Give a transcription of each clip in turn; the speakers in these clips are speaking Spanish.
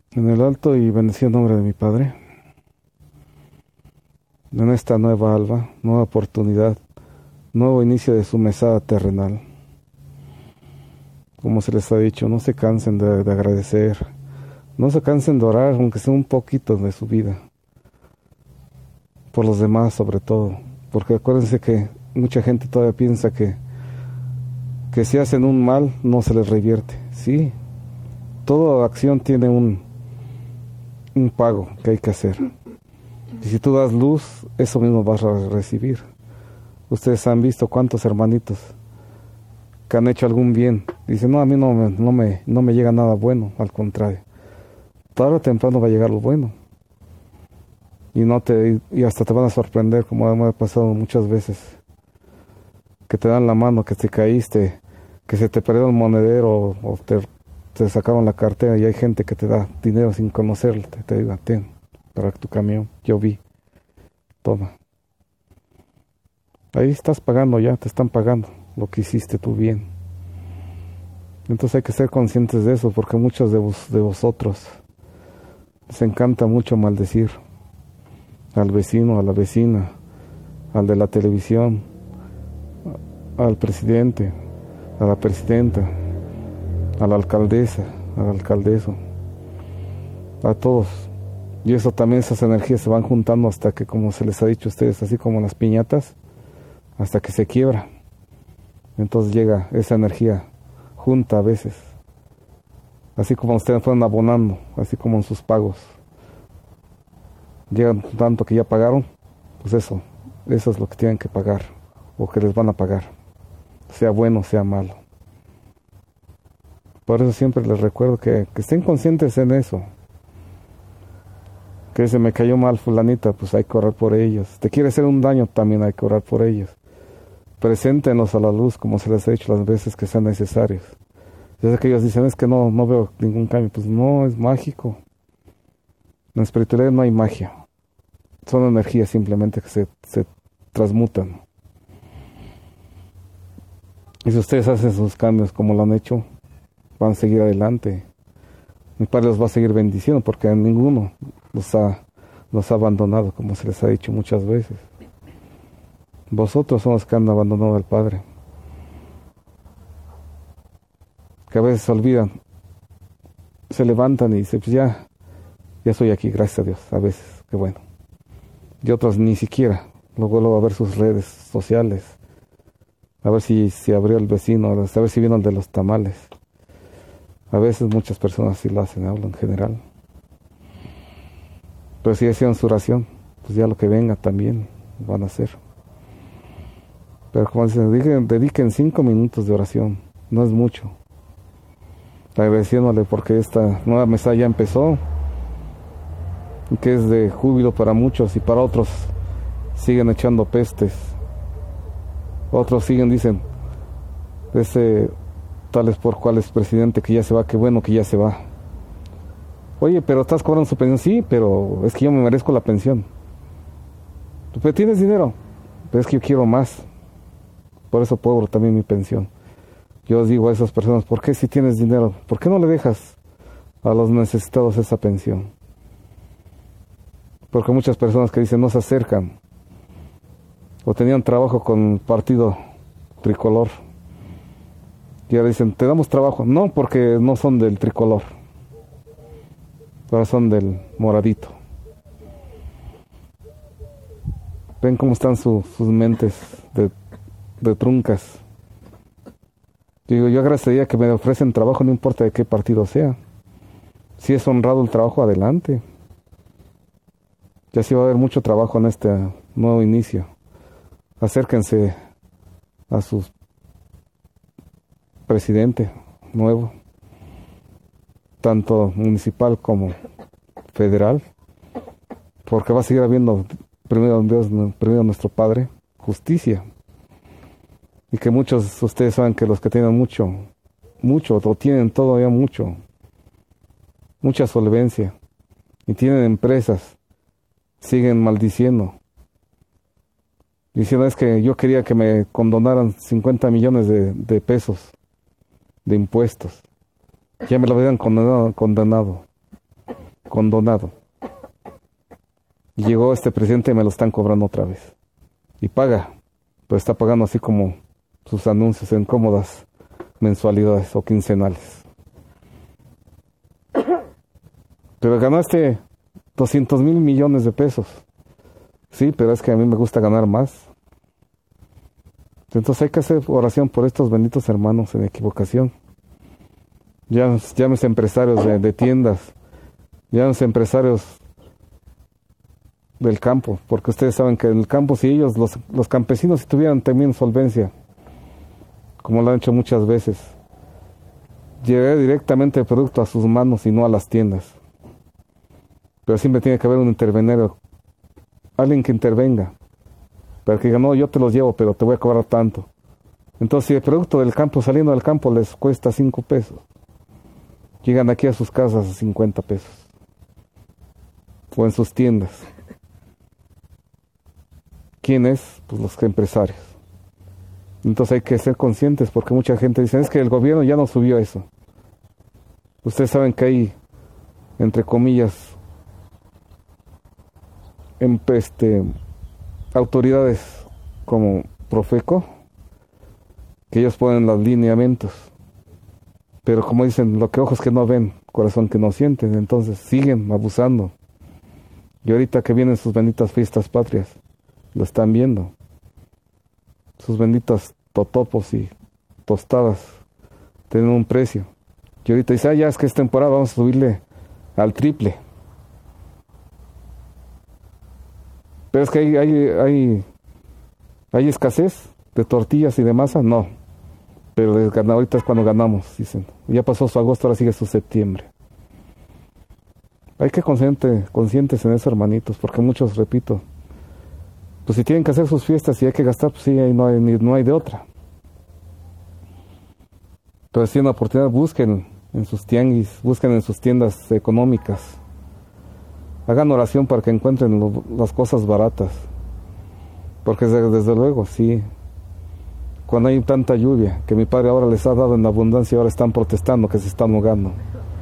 En el alto y bendecido nombre de mi Padre, en esta nueva alba, nueva oportunidad, nuevo inicio de su mesada terrenal. Como se les ha dicho, no se cansen de agradecer, no se cansen de orar, aunque sea un poquito de su vida, por los demás sobre todo, porque acuérdense que mucha gente todavía piensa que si hacen un mal, no se les revierte. Sí, toda acción tiene un pago que hay que hacer. Y si tú das luz, eso mismo vas a recibir. Ustedes han visto cuántos hermanitos que han hecho algún bien. Dicen, no, a mí no me llega nada bueno, al contrario. Tarde o temprano va a llegar lo bueno. Y hasta te van a sorprender, como me ha pasado muchas veces. Que te dan la mano, que te caíste, que se te perdió el monedero o te sacaron la cartera y hay gente que te da dinero sin conocerlo. Te diga, ten, para tu camión. Yo vi. Toma. Ahí estás pagando ya, te están pagando lo que hiciste tú bien. Entonces hay que ser conscientes de eso, porque muchos de vosotros les encanta mucho maldecir al vecino, a la vecina, al de la televisión, al presidente, a la presidenta, a la alcaldesa, al alcaldeso, a todos. Y eso también, esas energías se van juntando hasta que, como se les ha dicho a ustedes, así como las piñatas, hasta que se quiebra. Entonces llega esa energía junta a veces, así como ustedes fueron abonando, así como en sus pagos. Llegan tanto que ya pagaron, pues eso es lo que tienen que pagar, o que les van a pagar, sea bueno, sea malo. Por eso siempre les recuerdo que estén conscientes en eso. Que se me cayó mal fulanita, pues hay que orar por ellos. Te quiere hacer un daño, también hay que orar por ellos. Preséntenos a la luz, como se les ha dicho las veces que sean necesarios. Ya sé que ellos dicen, es que no veo ningún cambio. Pues no, es mágico. En la espiritualidad no hay magia. Son energías simplemente que se transmutan. Y si ustedes hacen sus cambios como lo han hecho, van a seguir adelante. Mi Padre los va a seguir bendiciendo, porque a ninguno los ha abandonado, como se les ha dicho muchas veces. Vosotros son los que han abandonado al Padre, que a veces se olvidan, se levantan y dicen, pues ya estoy aquí, gracias a Dios, a veces, qué bueno. Y otros ni siquiera, luego a ver sus redes sociales, a ver si abrió el vecino, a ver si vino el de los tamales. A veces muchas personas sí lo hacen, hablo en general. Pero si hicieron su oración, pues ya lo que venga también van a hacer. Pero como dicen, dediquen 5 minutos de oración, no es mucho. Agradeciéndole porque esta nueva mesa ya empezó, y que es de júbilo para muchos, y para otros siguen echando pestes. Otros siguen, dicen, tales por cuales presidente que ya se va, qué bueno que ya se va. Oye, pero estás cobrando su pensión. Sí, pero es que yo me merezco la pensión. Pero tienes dinero, pero es que yo quiero más. Por eso cobro también mi pensión. Yo os digo a esas personas, ¿por qué si tienes dinero? ¿Por qué no le dejas a los necesitados esa pensión? Porque muchas personas que dicen no se acercan, o tenían trabajo con el partido tricolor, y ahora dicen, te damos trabajo. No, porque no son del tricolor, ahora son del moradito. Ven cómo están sus mentes de truncas. Digo, yo agradecería que me ofrecen trabajo, no importa de qué partido sea. Si es honrado el trabajo, adelante. Ya sí va a haber mucho trabajo en este nuevo inicio. Acérquense a su presidente nuevo, tanto municipal como federal, porque va a seguir habiendo, primero Dios, primero nuestro Padre, justicia. Y que muchos de ustedes saben que los que tienen mucho, o tienen todavía mucha solvencia, y tienen empresas, siguen maldiciendo. Diciendo, es que yo quería que me condonaran 50 millones de pesos de impuestos. Ya me lo habían condenado. condonado. Y llegó este presidente y me lo están cobrando otra vez. Y paga, pero está pagando así como sus anuncios en cómodas mensualidades o quincenales. Pero ganaste 200,000 millones de pesos. Sí, pero es que a mí me gusta ganar más. Entonces hay que hacer oración por estos benditos hermanos en equivocación. Llámese empresarios de tiendas, llámese empresarios del campo, porque ustedes saben que en el campo, si ellos, los campesinos, si tuvieran también solvencia, como lo han hecho muchas veces, llegaría directamente el producto a sus manos y no a las tiendas. Pero siempre tiene que haber un intervenero, alguien que intervenga, para que diga, no, yo te los llevo, pero te voy a cobrar tanto. Entonces, si el producto del campo, saliendo del campo, les cuesta 5 pesos, llegan aquí a sus casas a 50 pesos, o en sus tiendas. ¿Quién es? Pues los empresarios. Entonces hay que ser conscientes, porque mucha gente dice, es que el gobierno ya no subió eso. Ustedes saben que hay, entre comillas, autoridades como Profeco, que ellos ponen los lineamientos. Pero como dicen, lo que ojos que no ven, corazón que no sienten, entonces siguen abusando. Y ahorita que vienen sus benditas fiestas patrias, lo están viendo. Sus benditas totopos y tostadas tienen un precio. Y ahorita dice, ya es que es temporada, vamos a subirle al triple. Pero es que hay escasez de tortillas y de masa, no. Pero ahorita es cuando ganamos, dicen. Ya pasó su agosto, ahora sigue su septiembre. Hay que conscientes en eso, hermanitos, porque muchos, repito, pues si tienen que hacer sus fiestas y hay que gastar, pues sí, ahí no hay de otra. Pero si tienen la oportunidad, busquen en sus tianguis, busquen en sus tiendas económicas. Hagan oración para que encuentren las cosas baratas. Porque desde luego, sí, cuando hay tanta lluvia, que mi Padre ahora les ha dado en abundancia, ahora están protestando, que se están ahogando.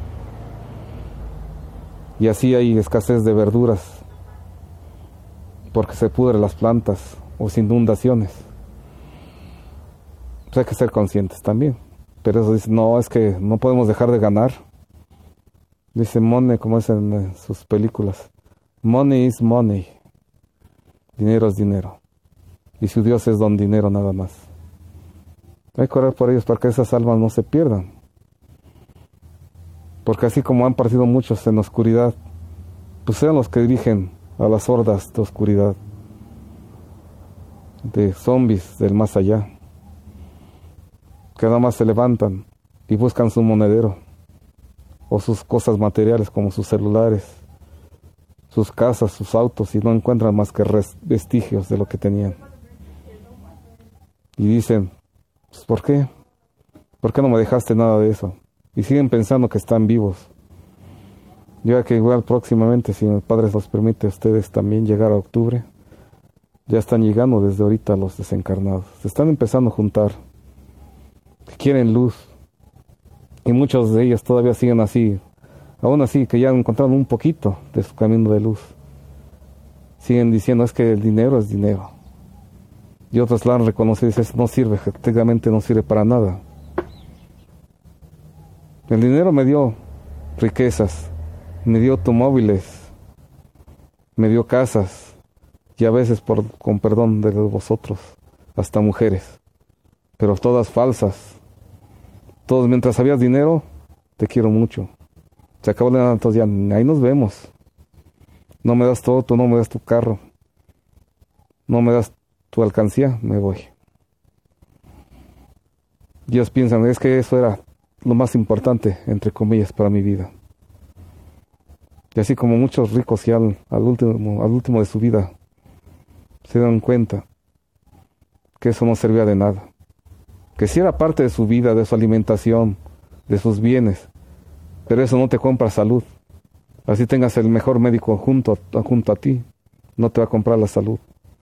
Y así hay escasez de verduras, porque se pudren las plantas, o sin inundaciones. Pues hay que ser conscientes también. Pero eso dice, no, es que no podemos dejar de ganar. Dice Money, como es en sus películas. Money is money. Dinero es dinero. Y su Dios es don dinero nada más. Hay que orar por ellos para que esas almas no se pierdan. Porque así como han partido muchos en la oscuridad, pues sean los que dirigen a las hordas de oscuridad, de zombies del más allá, que nada más se levantan y buscan su monedero, o sus cosas materiales como sus celulares, sus casas, sus autos, y no encuentran más que vestigios de lo que tenían. Y dicen, pues, ¿por qué? ¿Por qué no me dejaste nada de eso? Y siguen pensando que están vivos. Ya que igual próximamente, si el Padre los permite a ustedes también llegar a octubre, ya están llegando desde ahorita los desencarnados. Se están empezando a juntar, que quieren luz. Y muchos de ellos todavía siguen así, aún así que ya han encontrado un poquito de su camino de luz. Siguen diciendo, es que el dinero es dinero. Y otros lo han reconocido y dicen, no sirve, técnicamente no sirve para nada. El dinero me dio riquezas, me dio automóviles, me dio casas, y a veces, con perdón de vosotros, hasta mujeres, pero todas falsas. Todos, mientras habías dinero, te quiero mucho. Se acabó de nada, entonces ya, ahí nos vemos. No me das todo, tú no me das tu carro. No me das tu alcancía, me voy. Ellos piensan, es que eso era lo más importante, entre comillas, para mi vida. Y así como muchos ricos ya al último de su vida se dan cuenta que eso no servía de nada. Que sí era parte de su vida, de su alimentación, de sus bienes, pero eso no te compra salud. Así tengas el mejor médico junto a ti, no te va a comprar la salud.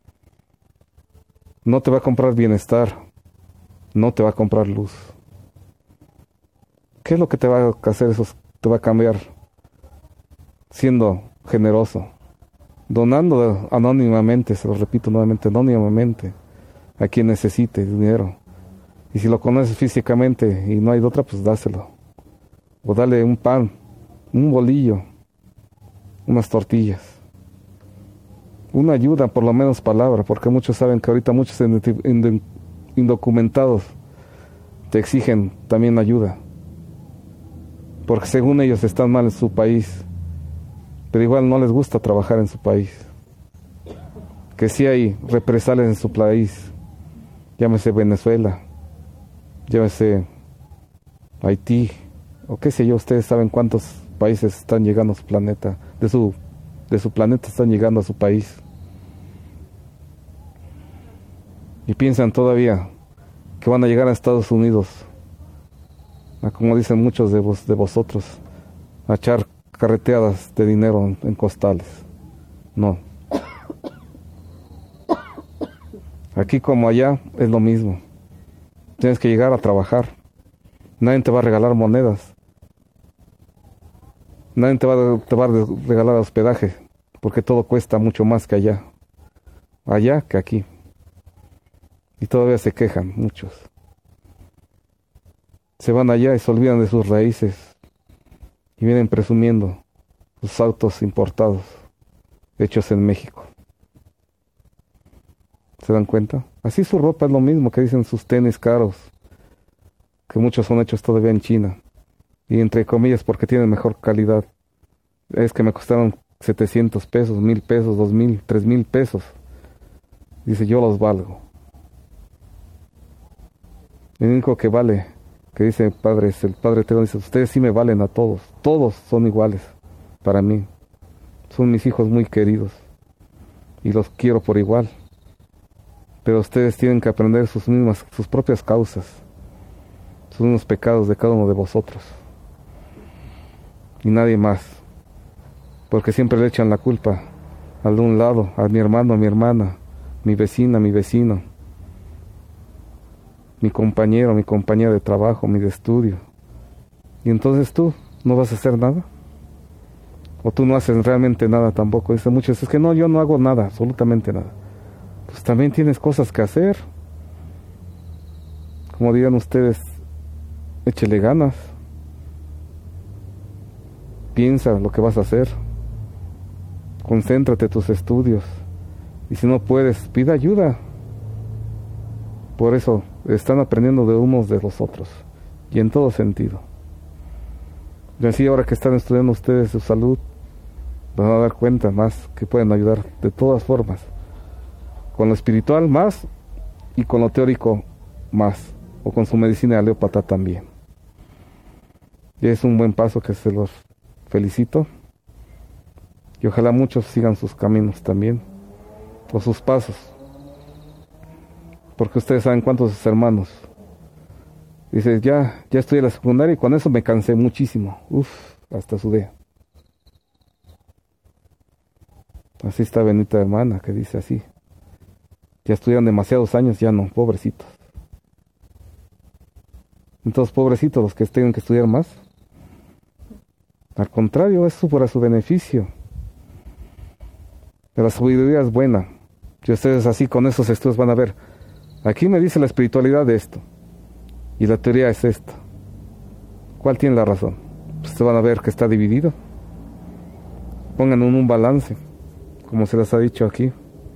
No te va a comprar bienestar, no te va a comprar luz. ¿Qué es lo que te va a hacer eso? Te va a cambiar siendo generoso, donando anónimamente, se lo repito nuevamente, anónimamente, a quien necesite dinero. Y si lo conoces físicamente y no hay de otra, pues dáselo. O dale un pan, un bolillo, unas tortillas. Una ayuda, por lo menos palabra, porque muchos saben que ahorita muchos indocumentados te exigen también ayuda. Porque según ellos están mal en su país, pero igual no les gusta trabajar en su país. Que sí hay represalias en su país, llámese Venezuela, llámese Haití, o qué sé yo, ustedes saben cuántos países están llegando a su planeta, de su planeta están llegando a su país. Y piensan todavía que van a llegar a Estados Unidos, como dicen muchos de vosotros, a echar carreteadas de dinero en costales. No. Aquí como allá es lo mismo. Tienes que llegar a trabajar. Nadie te va a regalar monedas. Nadie te va a regalar hospedaje, porque todo cuesta mucho más que allá. Allá que aquí. Y todavía se quejan muchos. Se van allá y se olvidan de sus raíces. Y vienen presumiendo sus autos importados, hechos en México. ¿Se dan cuenta? Así su ropa es lo mismo, que dicen sus tenis caros, que muchos son hechos todavía en China. Y entre comillas, porque tienen mejor calidad. Es que me costaron 700 pesos, 1000 pesos, 2000, 3000 pesos. Dice, yo los valgo. El único que vale, que dice el Padre Eterno, dice, ustedes sí me valen a todos. Todos son iguales para mí. Son mis hijos muy queridos. Y los quiero por igual. Pero ustedes tienen que aprender sus propias causas. Sus mismos pecados de cada uno de vosotros. Y nadie más. Porque siempre le echan la culpa al de un lado, a mi hermano, a mi hermana, mi vecina, mi vecino, mi compañero, mi compañera de trabajo, mi de estudio. Y entonces tú no vas a hacer nada. O tú no haces realmente nada tampoco. Dicen muchos, es que no, yo no hago nada, absolutamente nada. Pues también tienes cosas que hacer. Como digan ustedes, échele ganas. Piensa lo que vas a hacer. Concéntrate en tus estudios. Y si no puedes, pide ayuda. Por eso están aprendiendo de unos de los otros. Y en todo sentido. Y así ahora que están estudiando ustedes su salud, van a dar cuenta más que pueden ayudar de todas formas. Con lo espiritual más y con lo teórico más. O con su medicina alópata también. Y es un buen paso que se los felicito. Y ojalá muchos sigan sus caminos también. O sus pasos. Porque ustedes saben cuántos de sus hermanos. Dice, ya estudié la secundaria y con eso me cansé muchísimo. Hasta sudé. Así está Benita hermana, que dice así. Ya estudian demasiados años, ya no, pobrecitos. Entonces, pobrecitos los que tengan que estudiar más. Al contrario, es para su beneficio. Pero la sabiduría es buena. Y ustedes así con esos estudios van a ver. Aquí me dice la espiritualidad de esto. Y la teoría es esta. ¿Cuál tiene la razón? Pues ustedes van a ver que está dividido. Pongan en un balance. Como se les ha dicho aquí.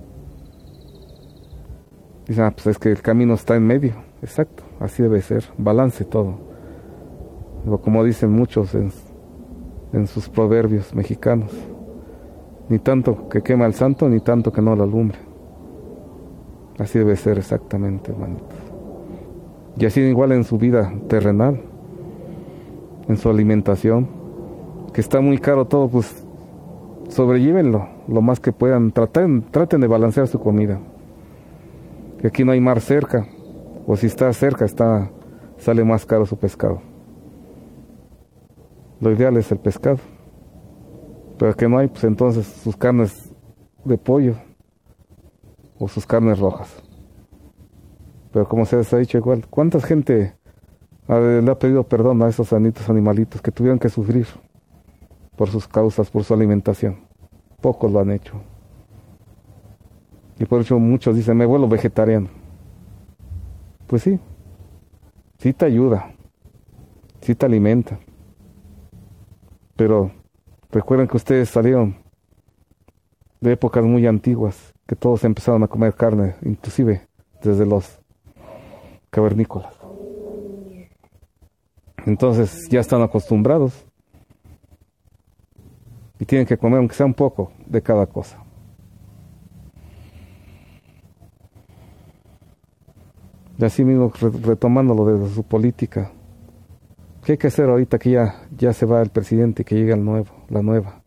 Dicen, pues es que el camino está en medio. Exacto, así debe ser. Balance todo. Como dicen muchos en sus proverbios mexicanos. Ni tanto que quema al santo, ni tanto que no lo alumbre. Así debe ser exactamente, hermanitos. Y así igual en su vida terrenal, en su alimentación, que está muy caro todo, pues sobrellévenlo lo más que puedan. Traten de balancear su comida. Que aquí no hay mar cerca, o si está cerca, sale más caro su pescado. Lo ideal es el pescado. Pero que no hay, pues entonces sus carnes de pollo o sus carnes rojas. Pero como se les ha dicho igual, ¿cuánta gente le ha pedido perdón a esos animalitos que tuvieron que sufrir por sus causas, por su alimentación. Pocos lo han hecho. Y por eso muchos dicen, me vuelvo vegetariano. Pues sí, sí te ayuda, sí te alimenta. Pero recuerden que ustedes salieron de épocas muy antiguas, que todos empezaron a comer carne, inclusive desde los cavernícolas. Entonces ya están acostumbrados y tienen que comer aunque sea un poco de cada cosa. Y así mismo, retomando lo de su política, ¿qué hay que hacer ahorita que ya se va el presidente y que llega la nueva?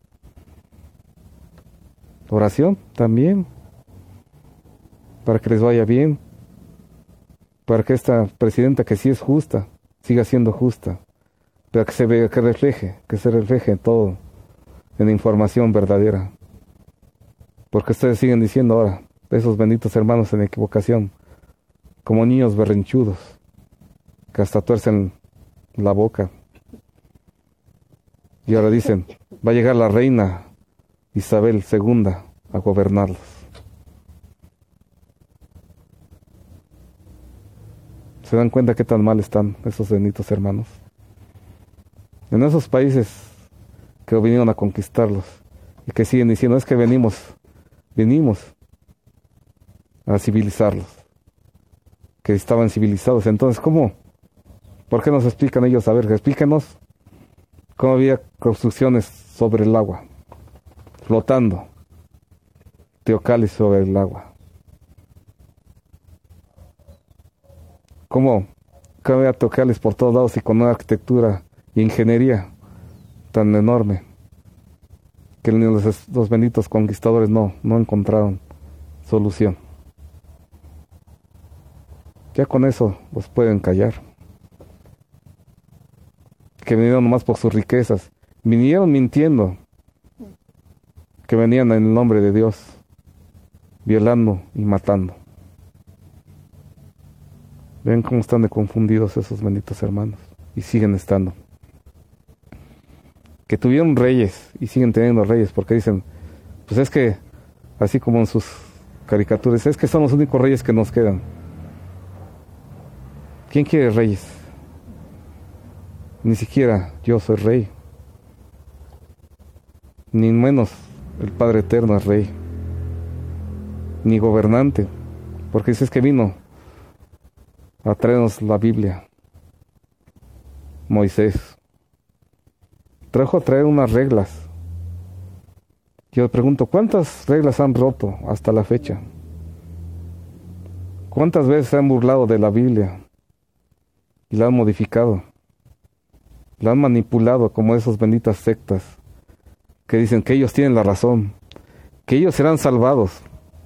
Oración también, para que les vaya bien, para que esta presidenta, que sí es justa, siga siendo justa, pero que se vea, que se refleje en todo, en información verdadera. Porque ustedes siguen diciendo ahora, esos benditos hermanos en equivocación, como niños berrinchudos, que hasta tuercen la boca. Y ahora dicen, va a llegar la reina Isabel II a gobernarlos. ¿Se dan cuenta qué tan mal están esos benditos hermanos? En esos países que vinieron a conquistarlos y que siguen diciendo, es que venimos a civilizarlos, que estaban civilizados. Entonces, ¿cómo? ¿Por qué nos explican ellos? A ver, explíquenos cómo había construcciones sobre el agua, flotando, teocallis sobre el agua. ¿Cómo había teocallis por todos lados y con una arquitectura e ingeniería tan enorme que los benditos conquistadores no encontraron solución? Ya con eso los pueden callar. Que vinieron nomás por sus riquezas. Vinieron mintiendo. Que venían en el nombre de Dios, violando y matando. Ven cómo están de confundidos esos benditos hermanos. Y siguen estando. Que tuvieron reyes y siguen teniendo reyes, porque dicen, pues es que, así como en sus caricaturas, es que son los únicos reyes que nos quedan. ¿Quién quiere reyes? Ni siquiera yo soy rey. Ni menos el Padre Eterno es rey. Ni gobernante. Porque dices que vino a traernos la Biblia. Moisés trajo a traer unas reglas. Yo pregunto, ¿cuántas reglas han roto hasta la fecha? ¿Cuántas veces se han burlado de la Biblia? Y la han modificado, la han manipulado como esas benditas sectas que dicen que ellos tienen la razón, que ellos serán salvados,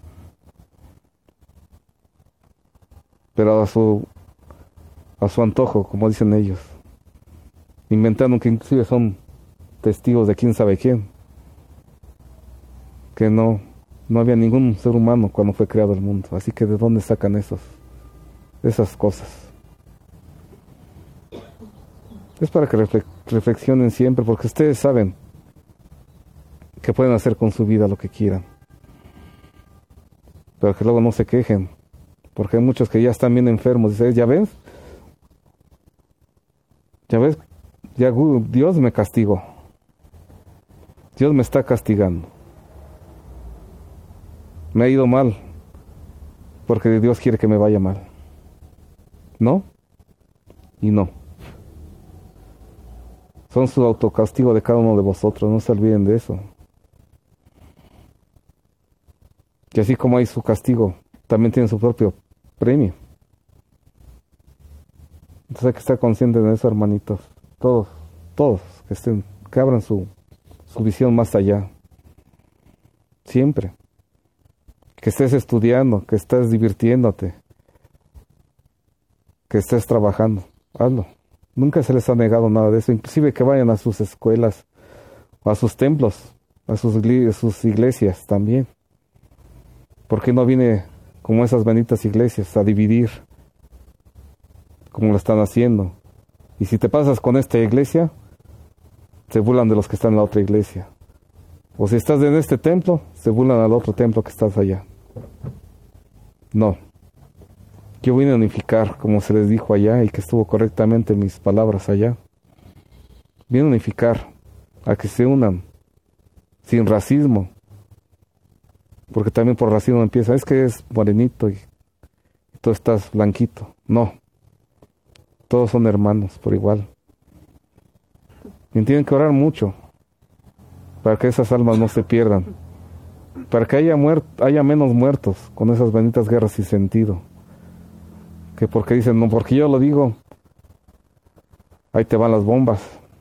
pero a su antojo, como dicen ellos, inventando que inclusive son testigos de quién sabe quién, que no había ningún ser humano cuando fue creado el mundo. Así que ¿de dónde sacan esas cosas? Es para que reflexionen siempre, porque ustedes saben que pueden hacer con su vida lo que quieran. Pero que luego no se quejen, porque hay muchos que ya están bien enfermos. Dicen, ¿ya ves? Ya Dios me castigó. Dios me está castigando. Me ha ido mal, porque Dios quiere que me vaya mal. ¿No? Y no. Son su autocastigo de cada uno de vosotros, no se olviden de eso. Y así como hay su castigo, también tienen su propio premio. Entonces hay que estar conscientes de eso, hermanitos. Todos, que abran su visión más allá. Siempre. Que estés estudiando, que estés divirtiéndote, que estés trabajando. Hazlo. Nunca se les ha negado nada de eso. Inclusive que vayan a sus escuelas, a sus templos, a sus iglesias también. Porque no viene como esas benditas iglesias a dividir, como lo están haciendo. Y si te pasas con esta iglesia, se burlan de los que están en la otra iglesia. O si estás en este templo, se burlan al otro templo que estás allá. No. Yo vine a unificar, como se les dijo allá, y que estuvo correctamente mis palabras allá. Vine a unificar, a que se unan, sin racismo. Porque también por racismo empieza, es que es morenito y tú estás blanquito. No. Todos son hermanos por igual. Y tienen que orar mucho para que esas almas no se pierdan. Para que haya menos muertos con esas benditas guerras sin sentido. Que porque dicen, no, porque yo lo digo, ahí te van las bombas.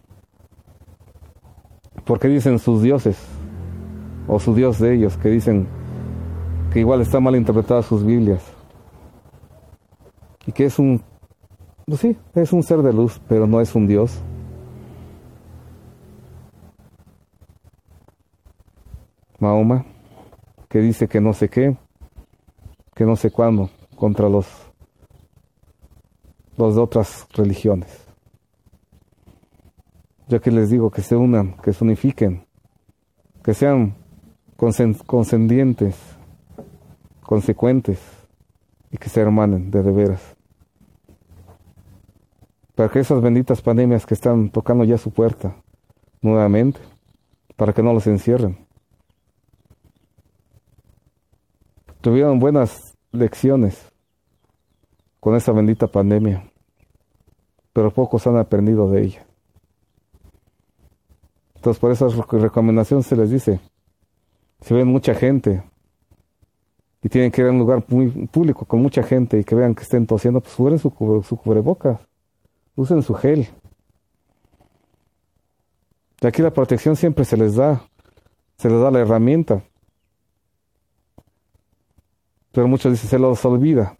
Porque dicen sus dioses, o su dios de ellos, que dicen que igual están mal interpretadas sus Biblias. Y que es pues sí, es un ser de luz, pero no es un dios. Mahoma, que dice que no sé qué, que no sé cuándo, contra los de otras religiones. Yo que les digo que se unan, que se unifiquen, que sean conscendientes, consecuentes y que se hermanen de veras. Para que esas benditas pandemias que están tocando ya su puerta nuevamente, para que no los encierren. Tuvieron buenas lecciones con esa bendita pandemia, pero pocos han aprendido de ella. Entonces, por esa recomendación se les dice, si ven mucha gente y tienen que ir a un lugar muy público con mucha gente y que vean que estén tosiendo, pues usen su cubrebocas, usen su gel. Y aquí la protección siempre se les da la herramienta. Pero muchos dicen, se los olvida.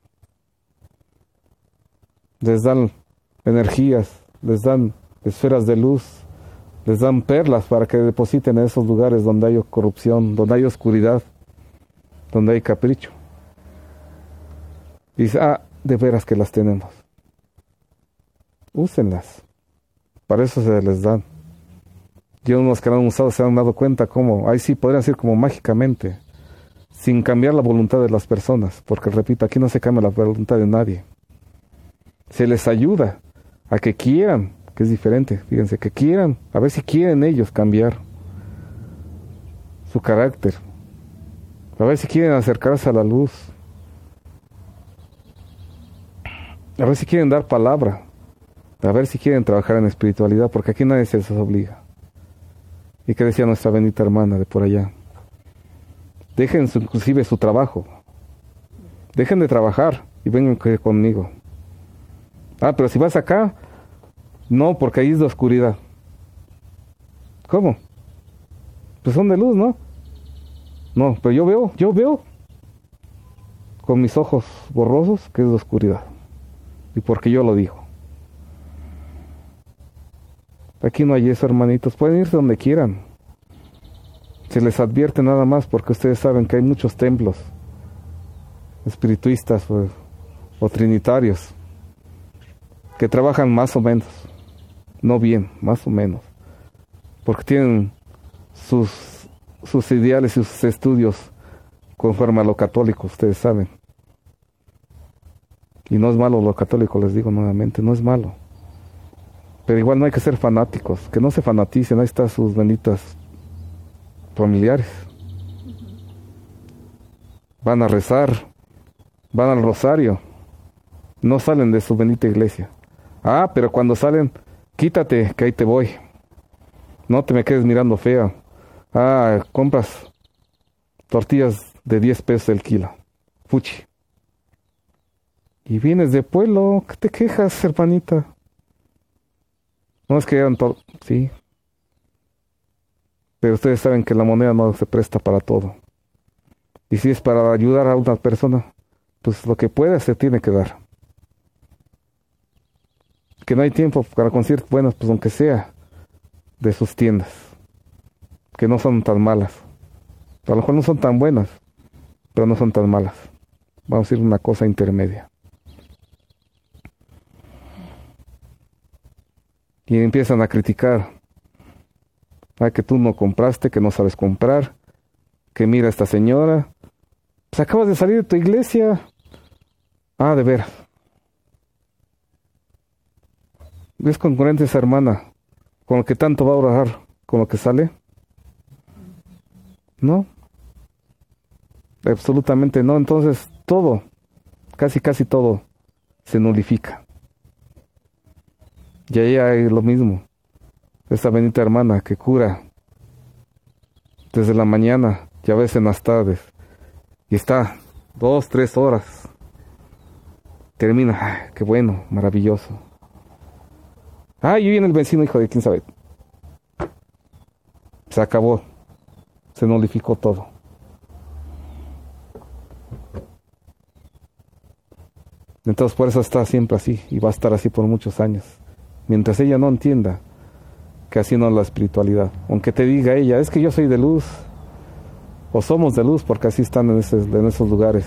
Les dan energías, les dan esferas de luz, les dan perlas para que depositen en esos lugares donde hay corrupción, donde hay oscuridad, donde hay capricho. Y dice, de veras que las tenemos. Úsenlas. Para eso se les dan. Y unos que lo han usado se han dado cuenta cómo, ahí sí podrían ser como mágicamente, sin cambiar la voluntad de las personas, porque repito, aquí no se cambia la voluntad de nadie. Se les ayuda a que quieran, que es diferente, fíjense, que quieran, a ver si quieren ellos cambiar su carácter, a ver si quieren acercarse a la luz, a ver si quieren dar palabra, a ver si quieren trabajar en espiritualidad, porque aquí nadie se les obliga. Y que decía nuestra bendita hermana de por allá, dejen inclusive su trabajo, dejen de trabajar y vengan conmigo. Pero si vas acá, no, porque ahí es de oscuridad. ¿Cómo? Pues son de luz, ¿no? No, pero yo veo con mis ojos borrosos que es de oscuridad. Y porque yo lo digo. Aquí no hay eso, hermanitos. Pueden irse donde quieran. Se les advierte nada más porque ustedes saben que hay muchos templos espirituistas o trinitarios que trabajan más o menos, no bien, más o menos, porque tienen sus ideales y sus estudios conforme a lo católico, ustedes saben. Y no es malo lo católico, les digo nuevamente, no es malo. Pero igual no hay que ser fanáticos, que no se fanaticen, ahí están sus benditas familiares. Van a rezar, van al rosario, no salen de su bendita iglesia. Pero cuando salen, quítate, que ahí te voy. No te me quedes mirando fea. Compras tortillas de 10 pesos el kilo. Fuchi. Y vienes de pueblo, ¿qué te quejas, hermanita? No es que eran sí. Pero ustedes saben que la moneda no se presta para todo. Y si es para ayudar a una persona, pues lo que pueda se tiene que dar. Que no hay tiempo para conseguir buenas, pues aunque sea de sus tiendas, que no son tan malas. A lo mejor no son tan buenas, pero no son tan malas. Vamos a ir una cosa intermedia. Y empiezan a criticar Que tú no compraste, que no sabes comprar, que mira a esta señora, pues acabas de salir de tu iglesia. De veras. ¿Es concurrente esa hermana con lo que tanto va a orar, con lo que sale? No, absolutamente no. Entonces todo, casi todo, se nulifica. Y ahí hay lo mismo. Esta bendita hermana que cura desde la mañana y a veces en las tardes. Y está 2, 3 horas. Termina, qué bueno, maravilloso. Y viene el vecino, hijo de quién sabe. Se acabó. Se nulificó todo. Entonces por eso está siempre así y va a estar así por muchos años. Mientras ella no entienda que así no es la espiritualidad. Aunque te diga ella, es que yo soy de luz. O somos de luz porque así están en esos lugares.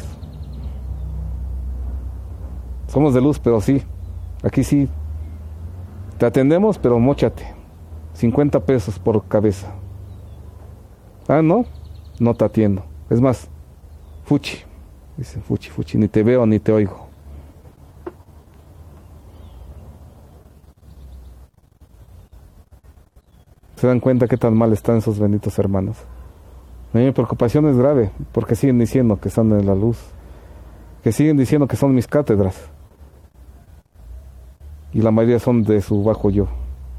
Somos de luz, pero sí. Aquí sí. Te atendemos, pero móchate. 50 pesos por cabeza. No. No te atiendo. Es más, fuchi. Dice, fuchi. Ni te veo ni te oigo. ¿Se dan cuenta qué tan mal están esos benditos hermanos? Mi preocupación es grave, porque siguen diciendo que están en la luz, que siguen diciendo que son mis cátedras, y la mayoría son de su bajo yo.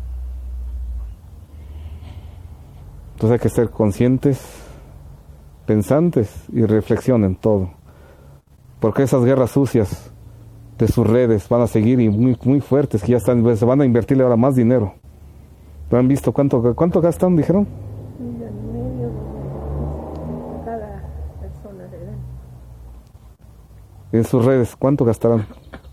Entonces hay que ser conscientes, pensantes y reflexionen todo, porque esas guerras sucias de sus redes van a seguir y muy, muy fuertes, que ya están, se van a invertirle ahora más dinero. ¿Lo han visto? ¿Cuánto gastan, dijeron? 1,5 million cada persona le dan. En sus redes, ¿cuánto gastarán?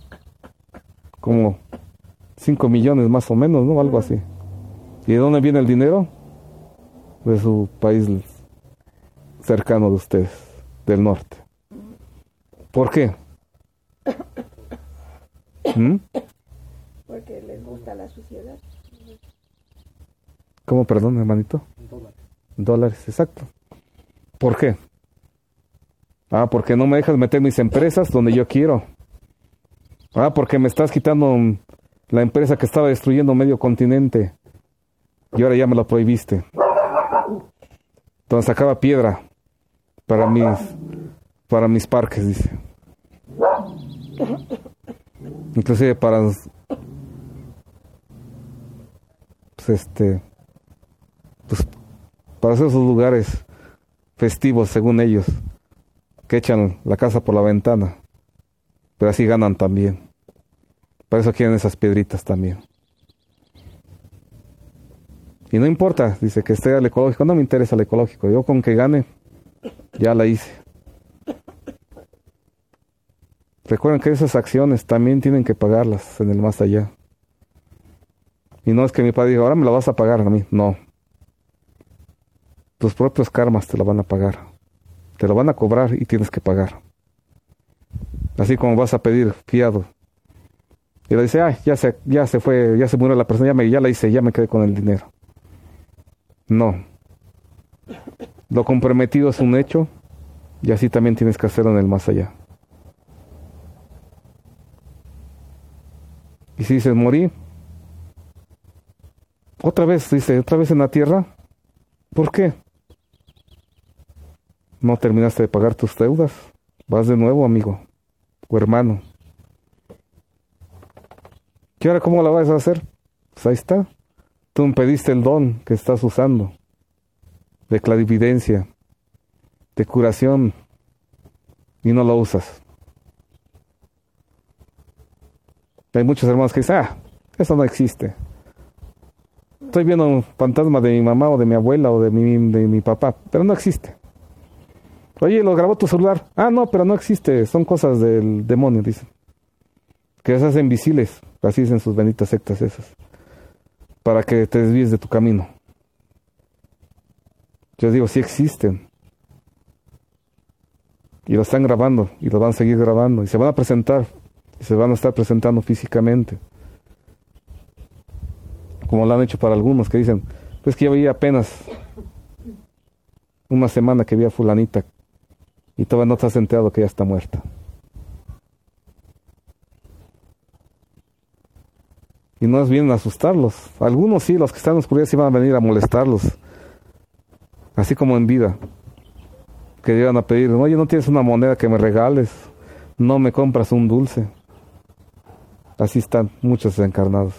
Como 5 millones más o menos, ¿no? Algo así. ¿Y de dónde viene el dinero? De su país cercano de ustedes, del norte. ¿Por qué? Porque les gusta la suciedad. ¿Cómo, perdón, hermanito? Dólares, exacto. ¿Por qué? Porque no me dejas meter mis empresas donde yo quiero. Porque me estás quitando la empresa que estaba destruyendo medio continente. Y ahora ya me la prohibiste. Entonces sacaba piedra para mis parques, dice. Inclusive para para hacer esos lugares festivos, según ellos, que echan la casa por la ventana, pero así ganan también. Para eso quieren esas piedritas también. Y no importa, dice, que esté al ecológico, no me interesa el ecológico, yo con que gane, ya la hice. Recuerden que esas acciones también tienen que pagarlas en el más allá. Y no es que mi padre diga, ahora me la vas a pagar a mí, no. Tus propios karmas te lo van a pagar. Te lo van a cobrar y tienes que pagar. Así como vas a pedir fiado. Y le dice, ya se fue, ya se murió la persona, ya la hice, ya me quedé con el dinero. No. Lo comprometido es un hecho y así también tienes que hacerlo en el más allá. Y si dices, morí, otra vez en la tierra, ¿por qué? No terminaste de pagar tus deudas. Vas de nuevo, amigo o hermano. ¿Y ahora cómo la vas a hacer? Pues ahí está. Tú me pediste el don que estás usando, de clarividencia, de curación, y no lo usas. Hay muchos hermanos que dicen, eso no existe. Estoy viendo un fantasma de mi mamá o de mi abuela o de mi papá, pero no existe. Oye, ¿lo grabó tu celular? No, pero no existe, son cosas del demonio, dicen. Que se hacen visibles, así dicen sus benditas sectas esas, para que te desvíes de tu camino. Yo digo, sí existen. Y lo están grabando, y lo van a seguir grabando, y se van a presentar, y se van a estar presentando físicamente. Como lo han hecho para algunos que dicen, Es que yo veía apenas una semana que vi a fulanita y todavía no te has enterado que ya está muerta. Y no es bien asustarlos. Algunos sí, los que están en la oscuridad sí van a venir a molestarlos. Así como en vida. Que llegan a pedir, oye, ¿no tienes una moneda que me regales? ¿No me compras un dulce? Así están muchos desencarnados.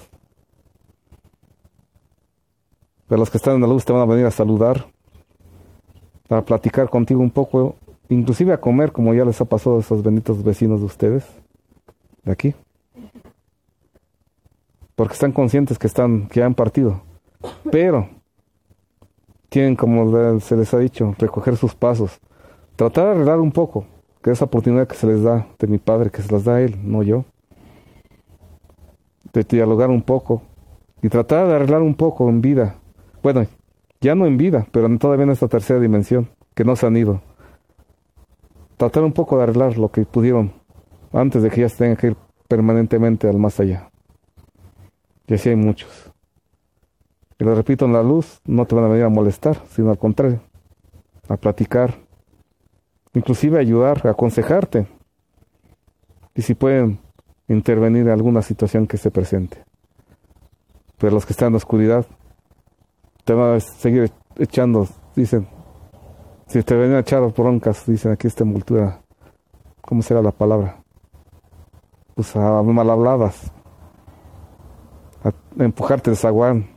Pero los que están en la luz te van a venir a saludar, a platicar contigo un poco, inclusive a comer, como ya les ha pasado a esos benditos vecinos de ustedes, de aquí. Porque están conscientes que han partido. Pero tienen, como se les ha dicho, recoger sus pasos. Tratar de arreglar un poco, que esa oportunidad que se les da de mi padre, que se las da a él, no yo. De dialogar un poco y tratar de arreglar un poco en vida. Bueno, ya no en vida, pero todavía en esta tercera dimensión, que no se han ido. Tratar un poco de arreglar lo que pudieron antes de que ya se tengan que ir permanentemente al más allá. Y así hay muchos. Y lo repito, en la luz no te van a venir a molestar, sino al contrario, a platicar, inclusive a ayudar, a aconsejarte. Y si pueden intervenir en alguna situación que se presente. Pero los que están en la oscuridad te van a seguir echando, dicen, si te vienen a echar broncas, dicen aquí esta envoltura, ¿cómo será la palabra? Pues a mal habladas, a empujarte el zaguán,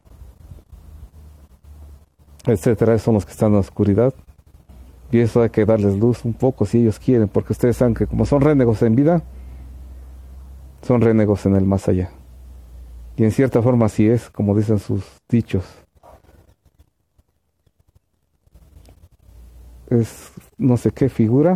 etcétera. Esos son los que están en la oscuridad. Y eso hay que darles luz un poco si ellos quieren, porque ustedes saben que como son renegos en vida, son renegos en el más allá. Y en cierta forma así es, como dicen sus dichos. Es no sé qué figura.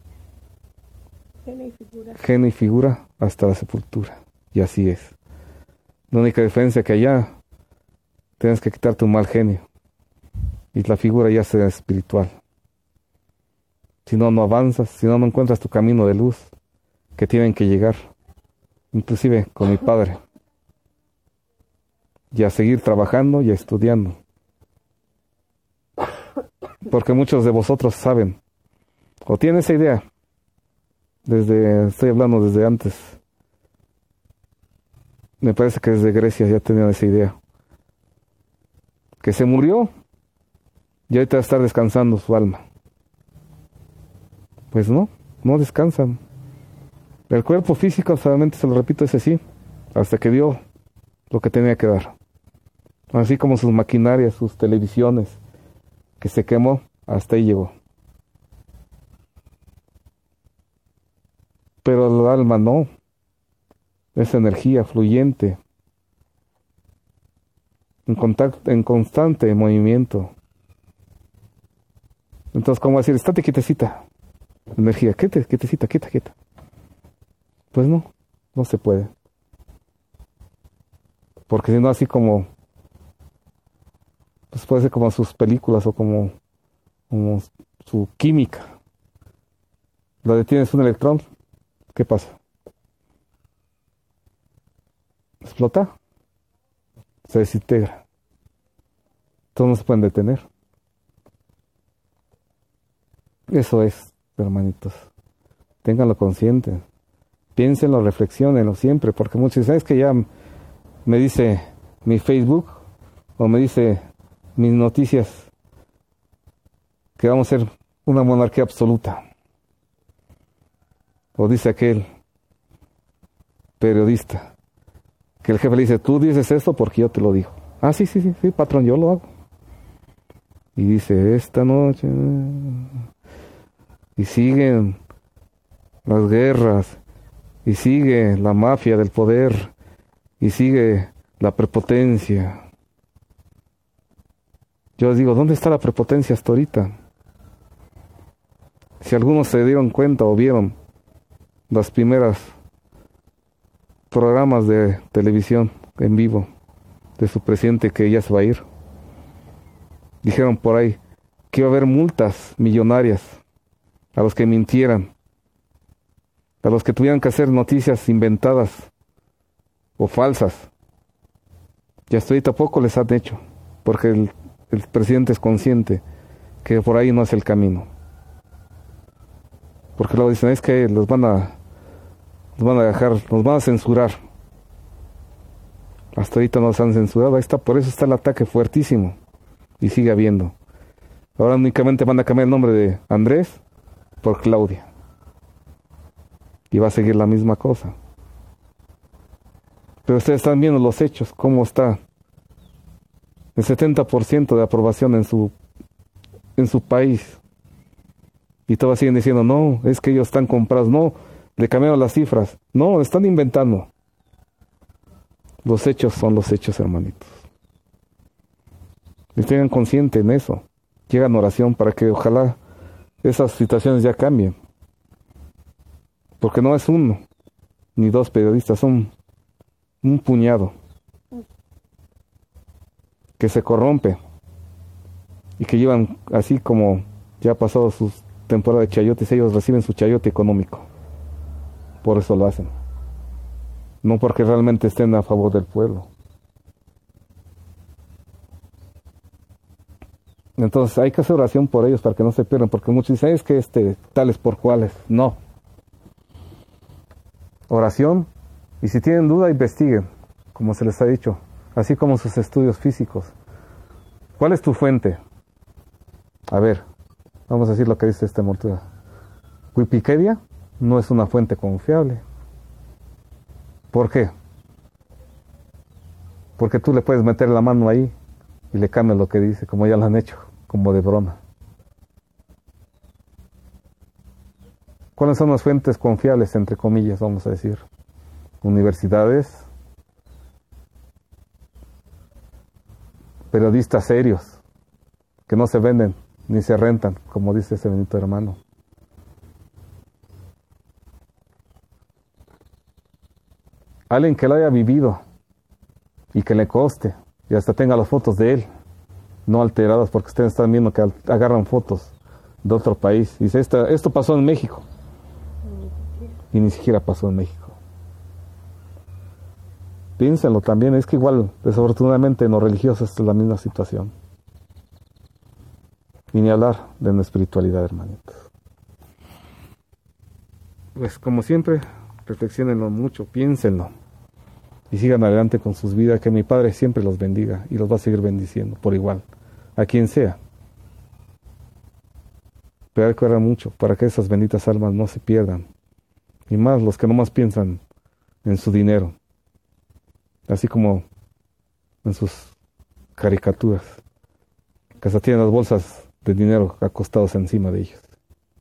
Genio y figura hasta la sepultura. Y así es. La única diferencia es que allá tienes que quitar tu mal genio. Y la figura ya será espiritual. Si no, no avanzas. Si no, no encuentras tu camino de luz que tienen que llegar. Inclusive con mi padre. Y a seguir trabajando y a estudiando. Porque muchos de vosotros saben, o tienen esa idea, estoy hablando desde antes. Me parece que desde Grecia ya tenían esa idea. Que se murió y ahorita va a estar descansando su alma. Pues no descansan. El cuerpo físico, solamente se lo repito, es así, hasta que dio lo que tenía que dar. Así como sus maquinarias, sus televisiones, que se quemó, hasta ahí llegó. Pero el alma no. Es energía fluyente, en constante movimiento. Entonces, ¿cómo decir? Estate quietecita. Energía, quietecita, quieta. Pues no se puede. Porque si no, así como, pues puede ser como sus películas o como su química. Lo detienes un electrón, ¿qué pasa? Explota, se desintegra. Todos no se pueden detener. Eso es, hermanitos. Ténganlo consciente. Piénsenlo, reflexionenlo siempre, porque muchos dicen, es que ya me dice mi Facebook o me dice mis noticias que vamos a ser una monarquía absoluta. O dice aquel periodista que el jefe le dice, tú dices esto porque yo te lo digo. Ah, sí, patrón, yo lo hago. Y dice, esta noche... Y siguen las guerras, y sigue la mafia del poder, y sigue la prepotencia. Yo les digo, ¿dónde está la prepotencia hasta ahorita? Si algunos se dieron cuenta o vieron las primeras programas de televisión en vivo de su presidente que ya se va a ir, dijeron por ahí que iba a haber multas millonarias a los que mintieran, a los que tuvieran que hacer noticias inventadas o falsas. Y hasta ahorita poco les han hecho, porque el presidente es consciente que por ahí no es el camino. Porque luego dicen, es que los van a dejar, nos van a censurar. Hasta ahorita nos han censurado, ahí está, por eso está el ataque fuertísimo. Y sigue habiendo. Ahora únicamente van a cambiar el nombre de Andrés por Claudia. Y va a seguir la misma cosa. Pero ustedes están viendo los hechos, cómo está. El 70% de aprobación en su país. Y todos siguen diciendo, no, es que ellos están comprados. No, le cambiaron las cifras. No, están inventando. Los hechos son los hechos, hermanitos. Y tengan consciente en eso. Llegan oración para que ojalá esas situaciones ya cambien. Porque no es uno, ni dos periodistas, son un puñado que se corrompe y que llevan, así como ya ha pasado su temporada de chayotes, ellos reciben su chayote económico. Por eso lo hacen. No porque realmente estén a favor del pueblo. Entonces hay que hacer oración por ellos para que no se pierdan, porque muchos dicen, es que tales por cuales. No. Oración, y si tienen duda, investiguen, como se les ha dicho, así como sus estudios físicos. ¿Cuál es tu fuente? A ver, vamos a decir lo que dice esta mortura. Wikipedia no es una fuente confiable. ¿Por qué? Porque tú le puedes meter la mano ahí y le cambias lo que dice, como ya lo han hecho, como de broma. ¿Cuáles son las fuentes confiables, entre comillas, vamos a decir? Universidades, periodistas serios, que no se venden ni se rentan, como dice ese bendito hermano. Alguien que lo haya vivido y que le conste y hasta tenga las fotos de él, no alteradas, porque ustedes están viendo que agarran fotos de otro país. Dice, esto pasó en México. Y ni siquiera pasó en México. Piénsenlo también, es que igual, desafortunadamente, en los religiosos es la misma situación. Y ni hablar de la espiritualidad, hermanitos. Pues como siempre, reflexionenlo mucho, piénsenlo. Y sigan adelante con sus vidas, que mi Padre siempre los bendiga y los va a seguir bendiciendo, por igual, a quien sea. Pero hay que orar mucho para que esas benditas almas no se pierdan. Y más los que nomás piensan en su dinero. Así como en sus caricaturas. Que hasta tienen las bolsas de dinero acostados encima de ellos.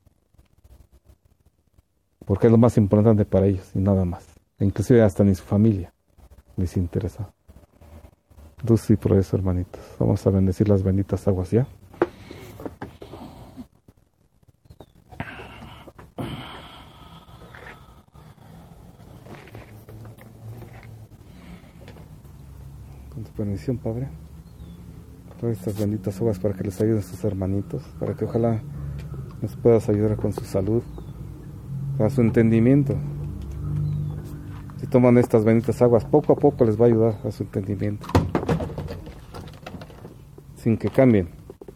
Porque es lo más importante para ellos y nada más. E inclusive hasta ni su familia les interesa. Entonces sí, por eso, hermanitos. Vamos a bendecir las benditas aguas ya. Con tu bendición, Padre, todas estas benditas aguas para que les ayuden a sus hermanitos, para que ojalá nos puedas ayudar con su salud, a su entendimiento. Si toman estas benditas aguas, poco a poco les va a ayudar a su entendimiento, sin que cambien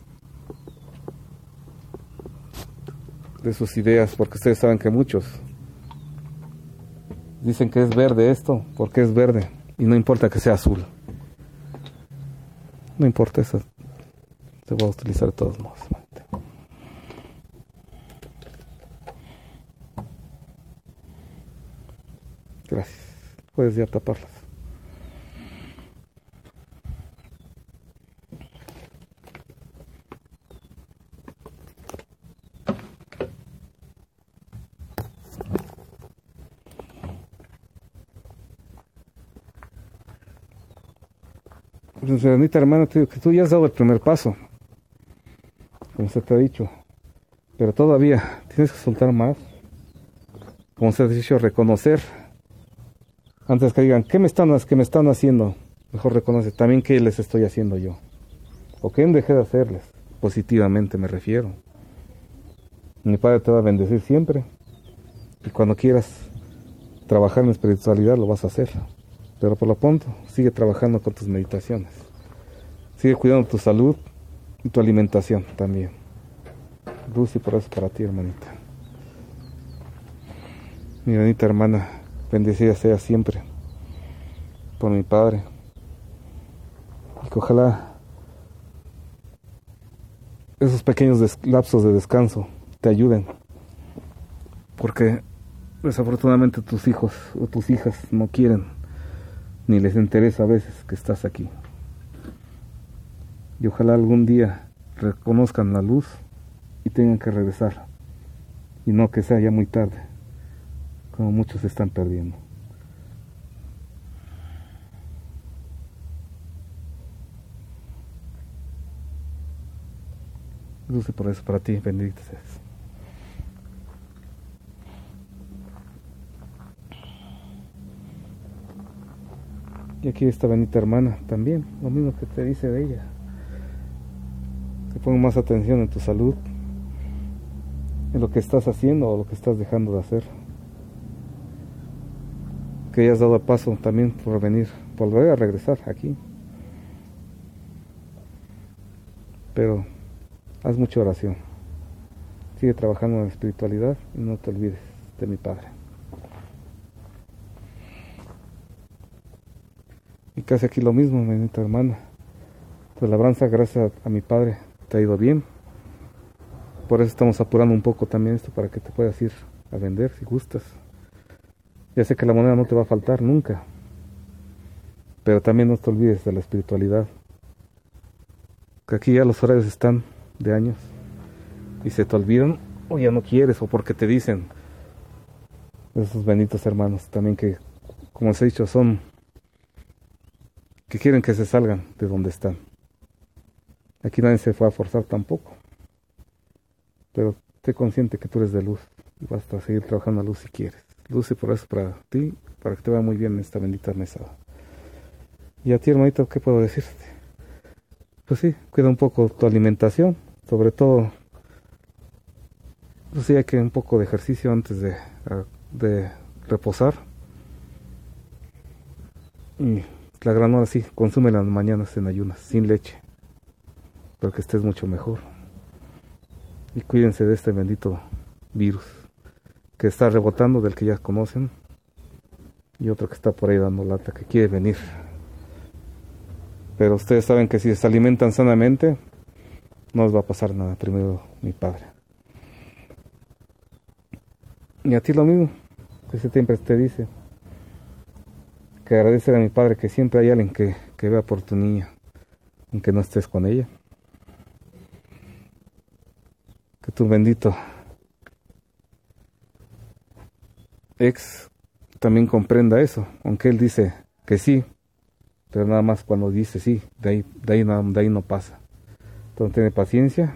de sus ideas, porque ustedes saben que muchos dicen que es verde esto, porque es verde, y no importa que sea azul. No importa eso, se va a utilizar de todos modos. Gracias. Puedes ya taparlas. Pues, serenita hermana, te digo que tú ya has dado el primer paso, como se te ha dicho, pero todavía tienes que soltar más, como se ha dicho, reconocer, antes que digan, ¿qué me están haciendo? Mejor reconoce también qué les estoy haciendo yo, o qué dejé de hacerles, positivamente me refiero. Mi Padre te va a bendecir siempre, y cuando quieras trabajar en la espiritualidad lo vas a hacer. Pero por lo pronto, sigue trabajando con tus meditaciones. Sigue cuidando tu salud y tu alimentación también. Luz y por eso para ti, hermanita. Mi bonita hermana, bendecida sea siempre por mi padre. Y que ojalá esos pequeños lapsos de descanso te ayuden. Porque desafortunadamente tus hijos o tus hijas no quieren, ni les interesa a veces que estás aquí. Y ojalá algún día reconozcan la luz y tengan que regresar. Y no que sea ya muy tarde, como muchos se están perdiendo. Dulce por eso para ti, bendita seas. Y aquí esta bendita hermana también, lo mismo que te dice de ella. Que ponga más atención en tu salud, en lo que estás haciendo o lo que estás dejando de hacer. Que hayas dado paso también por venir, por volver a regresar aquí. Pero haz mucha oración. Sigue trabajando en la espiritualidad y no te olvides de mi Padre. Y casi aquí lo mismo, mi bendita hermana. Tu labranza, gracias a mi Padre, te ha ido bien. Por eso estamos apurando un poco también esto para que te puedas ir a vender si gustas. Ya sé que la moneda no te va a faltar nunca. Pero también no te olvides de la espiritualidad. Que aquí ya los horarios están de años. Y se te olvidan o ya no quieres o porque te dicen. Esos benditos hermanos también que, como les he dicho, son que quieren que se salgan de donde están. Aquí nadie se fue a forzar tampoco. Pero sé consciente que tú eres de luz y vas a seguir trabajando a luz si quieres. Luz y por eso para ti, para que te vaya muy bien en esta bendita mesada. Y a ti, hermanito, ¿qué puedo decirte? Pues sí, cuida un poco tu alimentación, sobre todo, pues sí, hay que un poco de ejercicio antes de reposar. Y la granola sí, consúmela en las mañanas en ayunas, sin leche, para que estés mucho mejor. Y cuídense de este bendito virus que está rebotando, del que ya conocen, y otro que está por ahí dando lata, que quiere venir. Pero ustedes saben que si se alimentan sanamente, no les va a pasar nada, primero mi Padre. Y a ti lo mismo, que siempre te dice, que agradecer a mi Padre que siempre hay alguien que vea por tu niña, aunque no estés con ella. Que tu bendito ex también comprenda eso, aunque él dice que sí, pero nada más cuando dice sí, de ahí no pasa. Entonces tiene paciencia,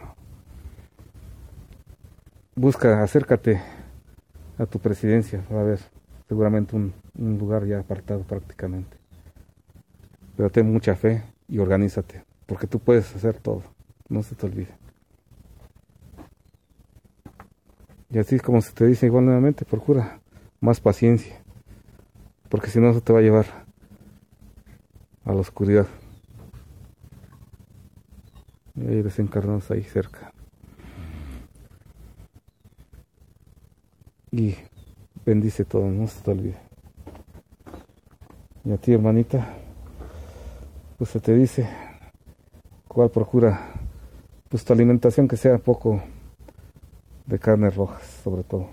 acércate a tu presidencia, va a haber seguramente un lugar ya apartado prácticamente. Pero ten mucha fe y organízate, porque tú puedes hacer todo, no se te olvide. Y así como se te dice igual nuevamente, procura más paciencia, porque si no eso te va a llevar a la oscuridad. Y hay desencarnados ahí cerca. Y bendice todo, no se te olvide. Y a ti, hermanita, pues se te dice, cuál procura, pues tu alimentación que sea poco de carnes rojas, sobre todo.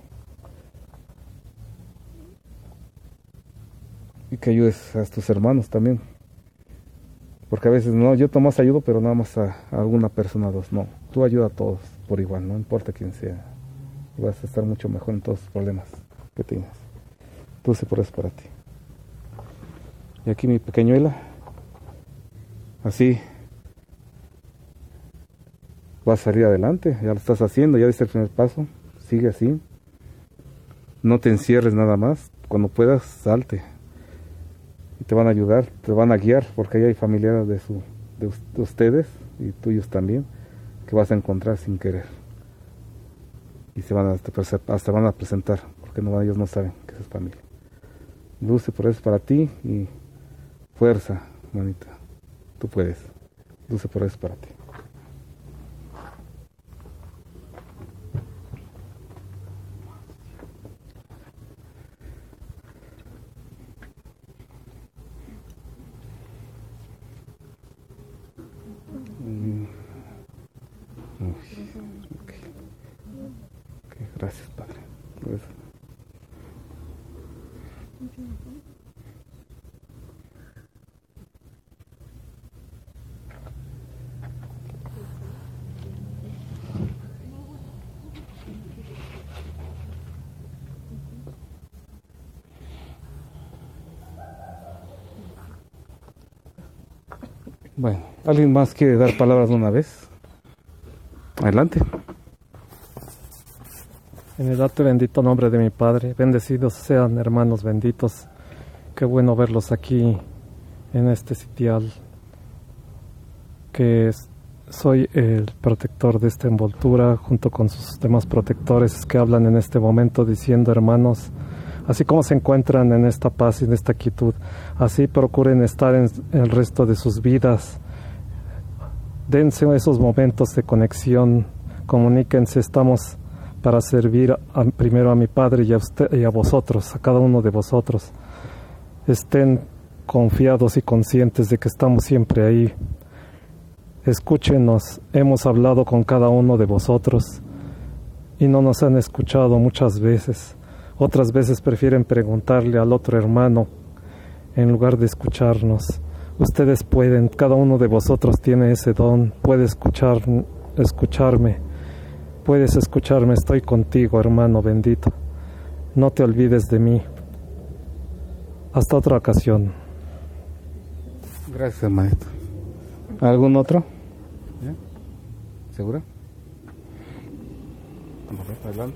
Y que ayudes a tus hermanos también. Porque a veces no, yo nomás ayudo, pero nada más a alguna persona, dos. No, tú ayuda a todos por igual, no importa quién sea. Y vas a estar mucho mejor en todos los problemas que tengas. Dulce por eso para ti. Y aquí mi pequeñuela, así vas a salir adelante, ya lo estás haciendo, ya diste el primer paso, sigue así. No te encierres nada más, cuando puedas salte. Y te van a ayudar, te van a guiar, porque ahí hay familiares de ustedes y tuyos también, que vas a encontrar sin querer. Y se van hasta van a presentar, porque ellos no saben que es familia. Dulce por eso para ti y fuerza, manita. Tú puedes. Dulce, por eso es para ti. Ok, gracias, Padre. Gracias. Bueno, ¿alguien más quiere dar palabras de una vez? Adelante. En el alto y bendito nombre de mi Padre, bendecidos sean hermanos benditos. Qué bueno verlos aquí en este sitial, soy el protector de esta envoltura junto con sus demás protectores que hablan en este momento diciendo: hermanos, así como se encuentran en esta paz y en esta quietud, así procuren estar en el resto de sus vidas. Dense esos momentos de conexión, comuníquense, estamos para servir primero a mi Padre y a usted y a vosotros, a cada uno de vosotros. Estén confiados y conscientes de que estamos siempre ahí. Escúchenos, hemos hablado con cada uno de vosotros y no nos han escuchado muchas veces. Otras veces prefieren preguntarle al otro hermano en lugar de escucharnos. Ustedes pueden, cada uno de vosotros tiene ese don, puede escucharme. Puedes escucharme, estoy contigo, hermano bendito. No te olvides de mí. Hasta otra ocasión. Gracias, maestro. ¿Algún otro? ¿Ya? ¿Segura? Adelante.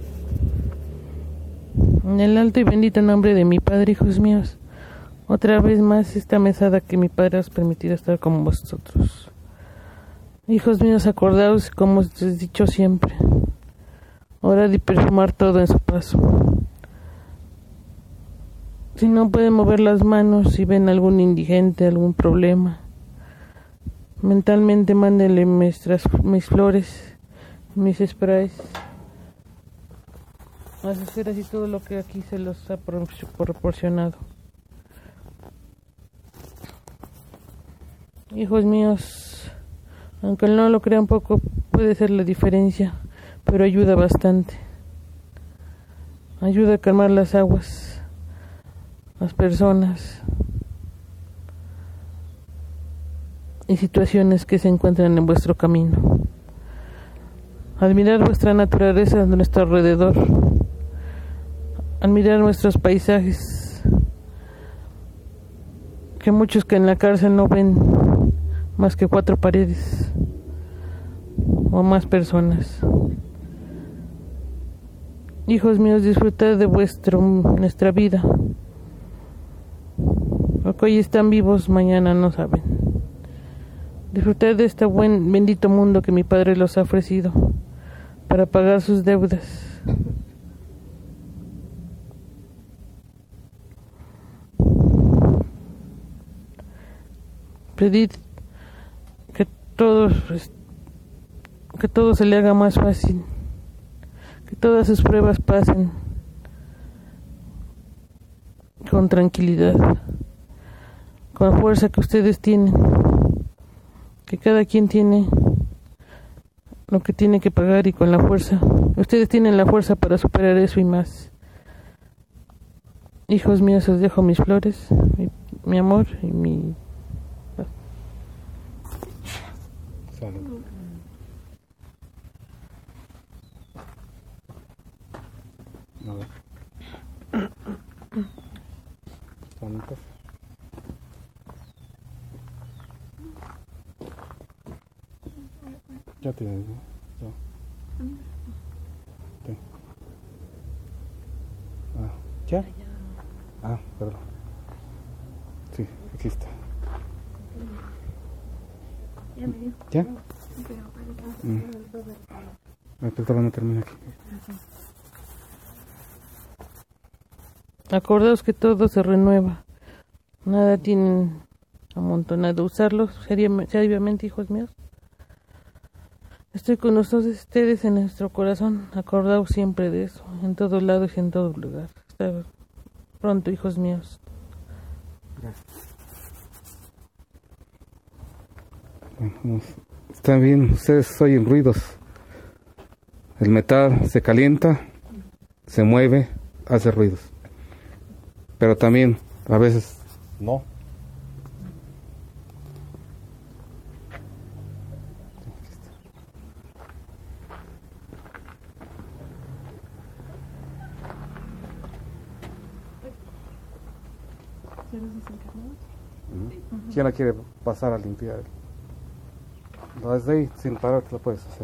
En el alto y bendito nombre de mi Padre, hijos míos, otra vez más esta mesada que mi Padre os permitido estar con vosotros. Hijos míos, acordaos, como os he dicho siempre, orad y perfumar todo en su paso. Si no pueden mover las manos, si ven algún indigente, algún problema, mentalmente mándenle mis flores, mis sprays, las esferas y todo lo que aquí se los ha proporcionado. Hijos míos, aunque no lo crean, poco puede ser la diferencia, pero ayuda bastante. Ayuda a calmar las aguas, las personas y situaciones que se encuentran en vuestro camino. Admirar vuestra naturaleza a nuestro alrededor, admirar nuestros paisajes, que muchos que en la cárcel no ven más que 4 paredes o más personas. Hijos míos, disfrutad de nuestra vida, porque hoy están vivos, mañana no saben. Disfrutad de este bendito mundo que mi Padre los ha ofrecido para pagar sus deudas. Pedid que todo se le haga más fácil, que todas sus pruebas pasen con tranquilidad, con la fuerza que ustedes tienen, que cada quien tiene lo que tiene que pagar, y con la fuerza, ustedes tienen la fuerza para superar eso y más. Hijos míos, os dejo mis flores, mi amor y mi... Salud. Bonitas. Ya tienes, ¿no? Ya. Sí. ¿Ya? Perdón. Sí, aquí está. ¿Ya? Pero todavía no termina aquí. Acordaos que todo se renueva, nada tienen amontonado. Usarlos seriamente, hijos míos. Estoy con ustedes en nuestro corazón, acordaos siempre de eso, en todos lados y en todo lugar. Hasta pronto, hijos míos. Gracias. Bueno, están bien, ustedes oyen ruidos. El metal se calienta, se mueve, hace ruidos. Pero también, a veces, no. ¿Quién la quiere pasar a limpiar? No, desde ahí, sin parar, te lo puedes hacer.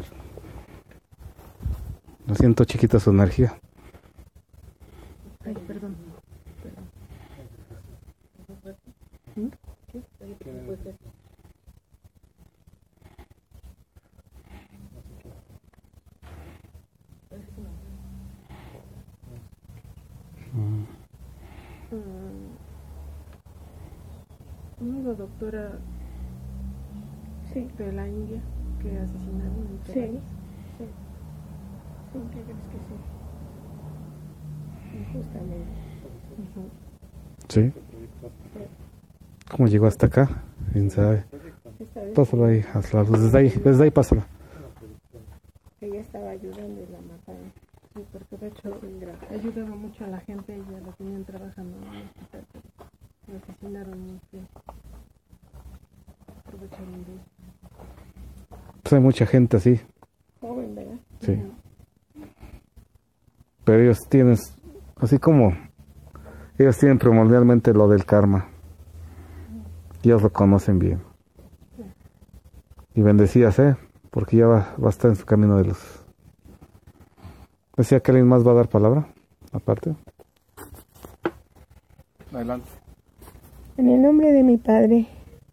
Lo siento, chiquita, su energía. Ay, perdón. Una doctora Sí, de la India que asesinaron en sí, Texas. sí. Sí, ¿qué crees que sí? Justamente. ¿Sí? ¿Cómo llegó hasta acá? ¿Quién sabe? Esta vez Pásalo ahí, hazlo. Desde ahí pásalo. ella estaba ayudando y la mataron. Sí, porque de hecho ayudaba mucho a la gente, ella la tenían trabajando en el hospital, pero la asesinaron muy feo. Aprovecharon de eso. Pues hay mucha gente así, Joven, ¿verdad? sí. Pero ellos tienen, así como ellos tienen primordialmente lo del karma. Ellos lo conocen bien. Y bendecidas, porque ya va a estar en su camino de luz. ¿Decía que alguien más va a dar palabra? Aparte. Adelante. En el nombre de mi padre,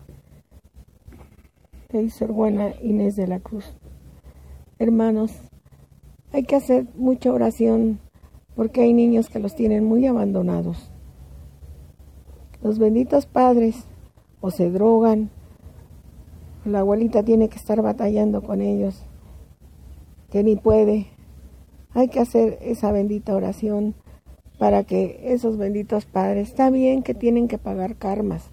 de Sor Juana Inés de la Cruz. Hermanos, hay que hacer mucha oración porque hay niños que los tienen muy abandonados. Los benditos padres o se drogan, la abuelita tiene que estar batallando con ellos, que ni puede. Hay que hacer esa bendita oración para que esos benditos padres, está bien que tienen que pagar karmas,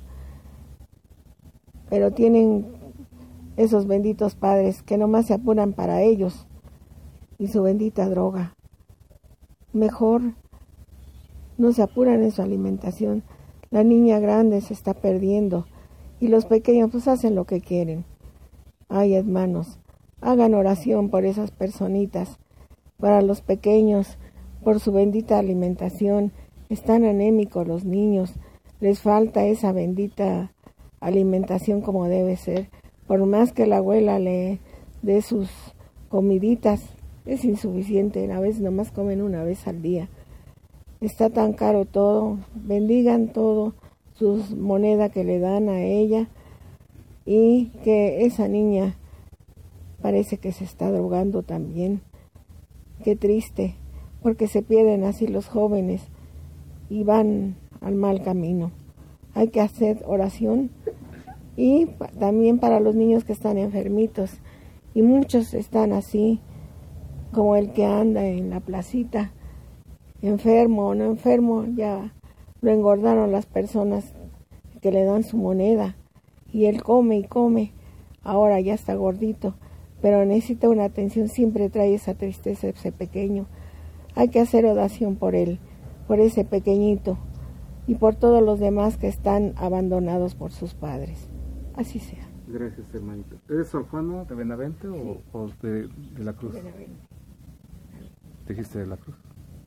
pero tienen esos benditos padres que nomás se apuran para ellos y su bendita droga. Mejor no se apuran en su alimentación. La niña grande se está perdiendo y los pequeños pues hacen lo que quieren. Ay, hermanos, hagan oración por esas personitas, para los pequeños, por su bendita alimentación. Están anémicos los niños, les falta esa bendita alimentación como debe ser. Por más que la abuela le dé sus comiditas, es insuficiente, a veces nomás comen una vez al día. Está tan caro todo, bendigan todo, sus monedas que le dan a ella, y que esa niña parece que se está drogando también. Qué triste, porque se pierden así los jóvenes y van al mal camino. Hay que hacer oración y también para los niños que están enfermitos, y muchos están así, como el que anda en la placita, enfermo o no enfermo, ya lo engordaron las personas que le dan su moneda, y él come y come, ahora ya está gordito, pero necesita una atención, siempre trae esa tristeza ese pequeño. Hay que hacer oración por él, por ese pequeñito, y por todos los demás que están abandonados por sus padres. Así sea. Gracias, hermanito. ¿Eres Sor Juana de Benavente o de la Cruz? Benavente. ¿Dijiste de la Cruz?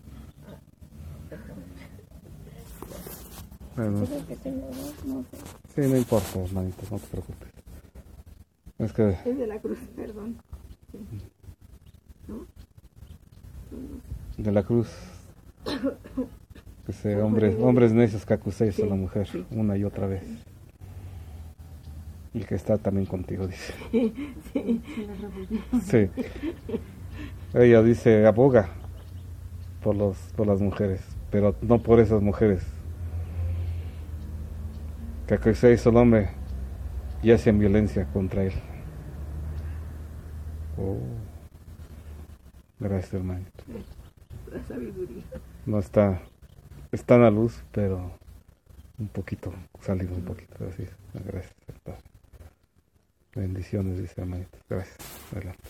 Bueno, Creo que tengo dos, no sé. sí, no importa, hermanito, no te preocupes. Es que Es de la Cruz, perdón. de la Cruz, ese hombres necios que acuséis a la mujer una y otra vez. Y que está también contigo, dice. Sí. Ella dice, aboga por las mujeres, pero no por esas mujeres. Que acuséis al hombre y hacen violencia contra él. Oh. Gracias, hermanito. La sabiduría. No está a la luz, pero un poquito, salimos un poquito así. Gracias, Padre. Bendiciones, dice hermanito. Gracias. Adelante.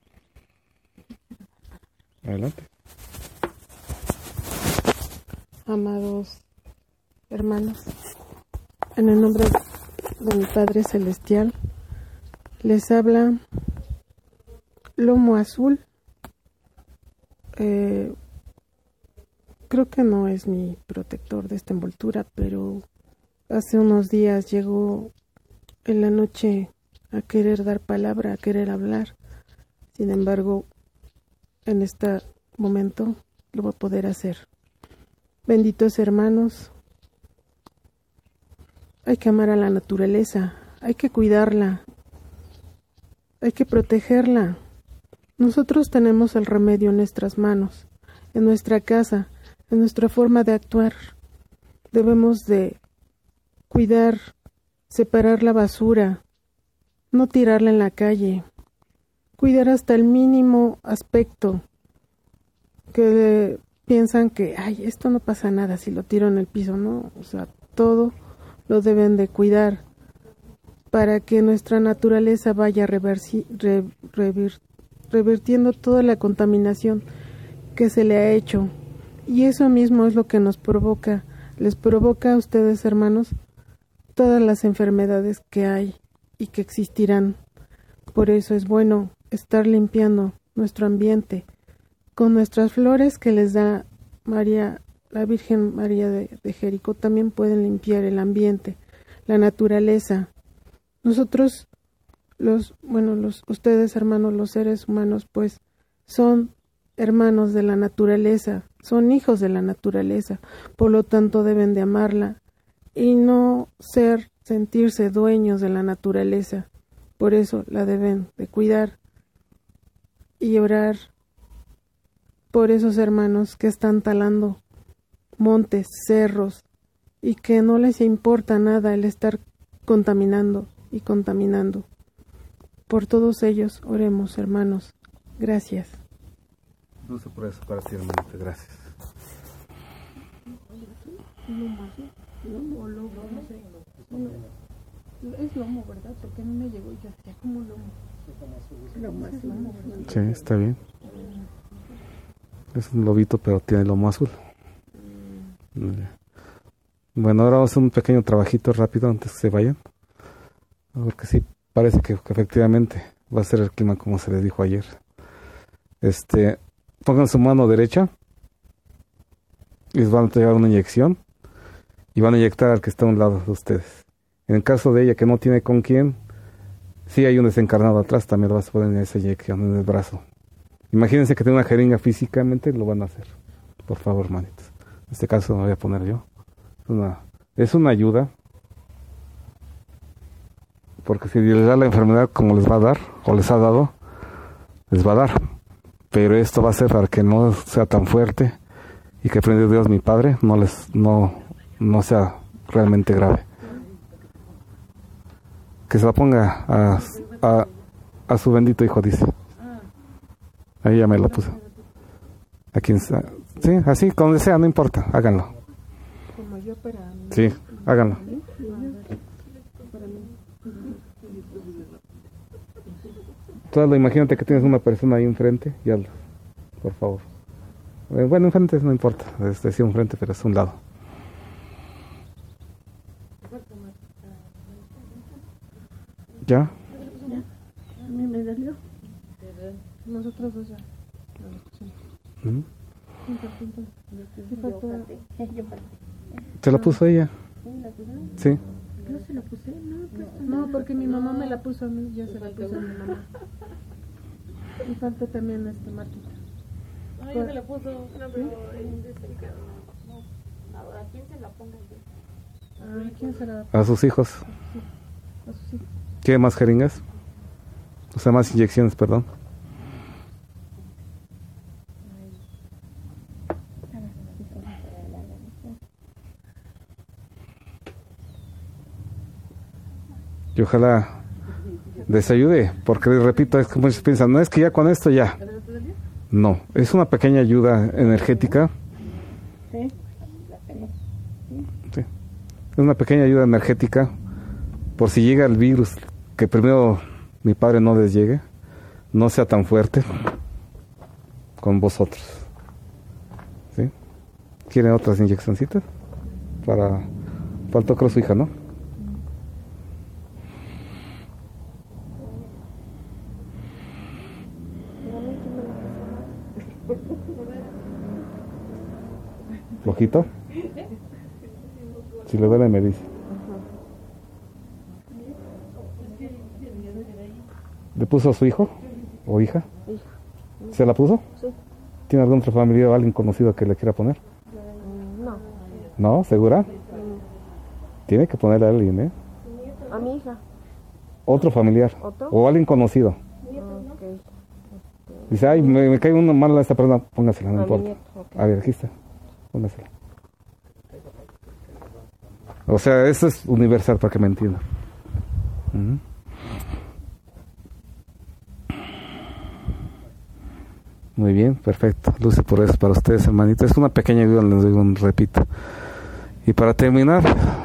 Adelante. Amados hermanos, en el nombre de mi Padre Celestial, les habla Lomo Azul. Creo que no es mi protector de esta envoltura, pero hace unos días llegó en la noche a querer dar palabra, a querer hablar. Sin embargo, en este momento lo voy a poder hacer. Benditos hermanos, hay que amar a la naturaleza, hay que cuidarla, hay que protegerla. Nosotros tenemos el remedio en nuestras manos, en nuestra casa, en nuestra forma de actuar. Debemos de cuidar, separar la basura, no tirarla en la calle, cuidar hasta el mínimo aspecto, que piensan que, ay, esto no pasa nada si lo tiro en el piso, ¿no? O sea, todo lo deben de cuidar para que nuestra naturaleza vaya revirtiendo toda la contaminación que se le ha hecho. Y eso mismo es lo que nos provoca, les provoca a ustedes, hermanos, todas las enfermedades que hay y que existirán. Por eso es bueno estar limpiando nuestro ambiente con nuestras flores que les da María, la Virgen María de Jericó. También pueden limpiar el ambiente, la naturaleza. Nosotros, ustedes, hermanos, los seres humanos, pues, son hermanos de la naturaleza, son hijos de la naturaleza, por lo tanto deben de amarla y no sentirse dueños de la naturaleza. Por eso la deben de cuidar y orar por esos hermanos que están talando montes, cerros, y que no les importa nada el estar contaminando y contaminando. Por todos ellos oremos, hermanos. Gracias. Dulce por eso para ti, hermanito. Gracias. Lomo, no sé. Es lomo, ¿verdad? Porque a mí me llegó y yo decía, ¿cómo lomo? Sí, está bien. Es un lobito, pero tiene lomo azul. Bueno, ahora vamos a hacer un pequeño trabajito rápido antes que se vayan. Porque sí, parece que efectivamente va a ser el clima como se les dijo ayer. Pongan su mano derecha y les van a llevar una inyección y van a inyectar al que está a un lado de ustedes. En el caso de ella que no tiene con quién, si hay un desencarnado atrás, también lo vas a poner en esa inyección en el brazo. Imagínense que tiene una jeringa físicamente, lo van a hacer. Por favor, hermanitos. En este caso lo voy a poner yo. Es una ayuda. Porque si les da la enfermedad como les va a dar, o les ha dado, les va a dar. Pero esto va a ser para que no sea tan fuerte y que prende Dios mi Padre no sea realmente grave. Que se la ponga a su bendito hijo, dice. Ahí ya me lo puse. A quien sea. Sí, así, como sea, no importa, háganlo. Sí, háganlo. Tú imagínate que tienes una persona ahí enfrente y hazlo, por favor. Bueno, enfrente no importa, es decir, enfrente, pero es un lado. ¿Ya? A mí me dolió. Nosotros dos ya. ¿Se la puso ella? Sí. Yo se la puse, no, porque mi mamá me la puso a mí, yo se la puse a mi mamá. Y falta también Martita. No, yo se la puso, no, pero ¿a quién se la ponga? ¿A quién se la? A sus hijos. Sí, a sus hijos. ¿Quiere más jeringas? O sea, más inyecciones, perdón. Y ojalá les ayude, porque les repito, es que muchos piensan, no es que ya con esto ya. No, es una pequeña ayuda energética. Sí. Es una pequeña ayuda energética por si llega el virus, que primero mi padre no les llegue, no sea tan fuerte con vosotros. ¿Sí? ¿Quieren otras inyeccioncitas? Faltó creo su hija, ¿no? ¿Flojito? Si le duele me dice. ¿Le puso a su hijo o hija? ¿Se la puso? Sí. ¿Tiene algún otro familiar o alguien conocido que le quiera poner? No. ¿No? ¿Segura? Tiene que ponerle a alguien, ¿eh? A mi hija. Otro familiar. ¿Otro? O alguien conocido. Okay. Dice, ay, me cae una mala esta persona, póngasela, no A mi importa. nieto, ok. A ver, aquí está, póngasela. O sea, eso es universal para que me entiendan. Muy bien, perfecto. Luce por eso para ustedes, hermanita. Es una pequeña ayuda, les digo, repito. Y para terminar,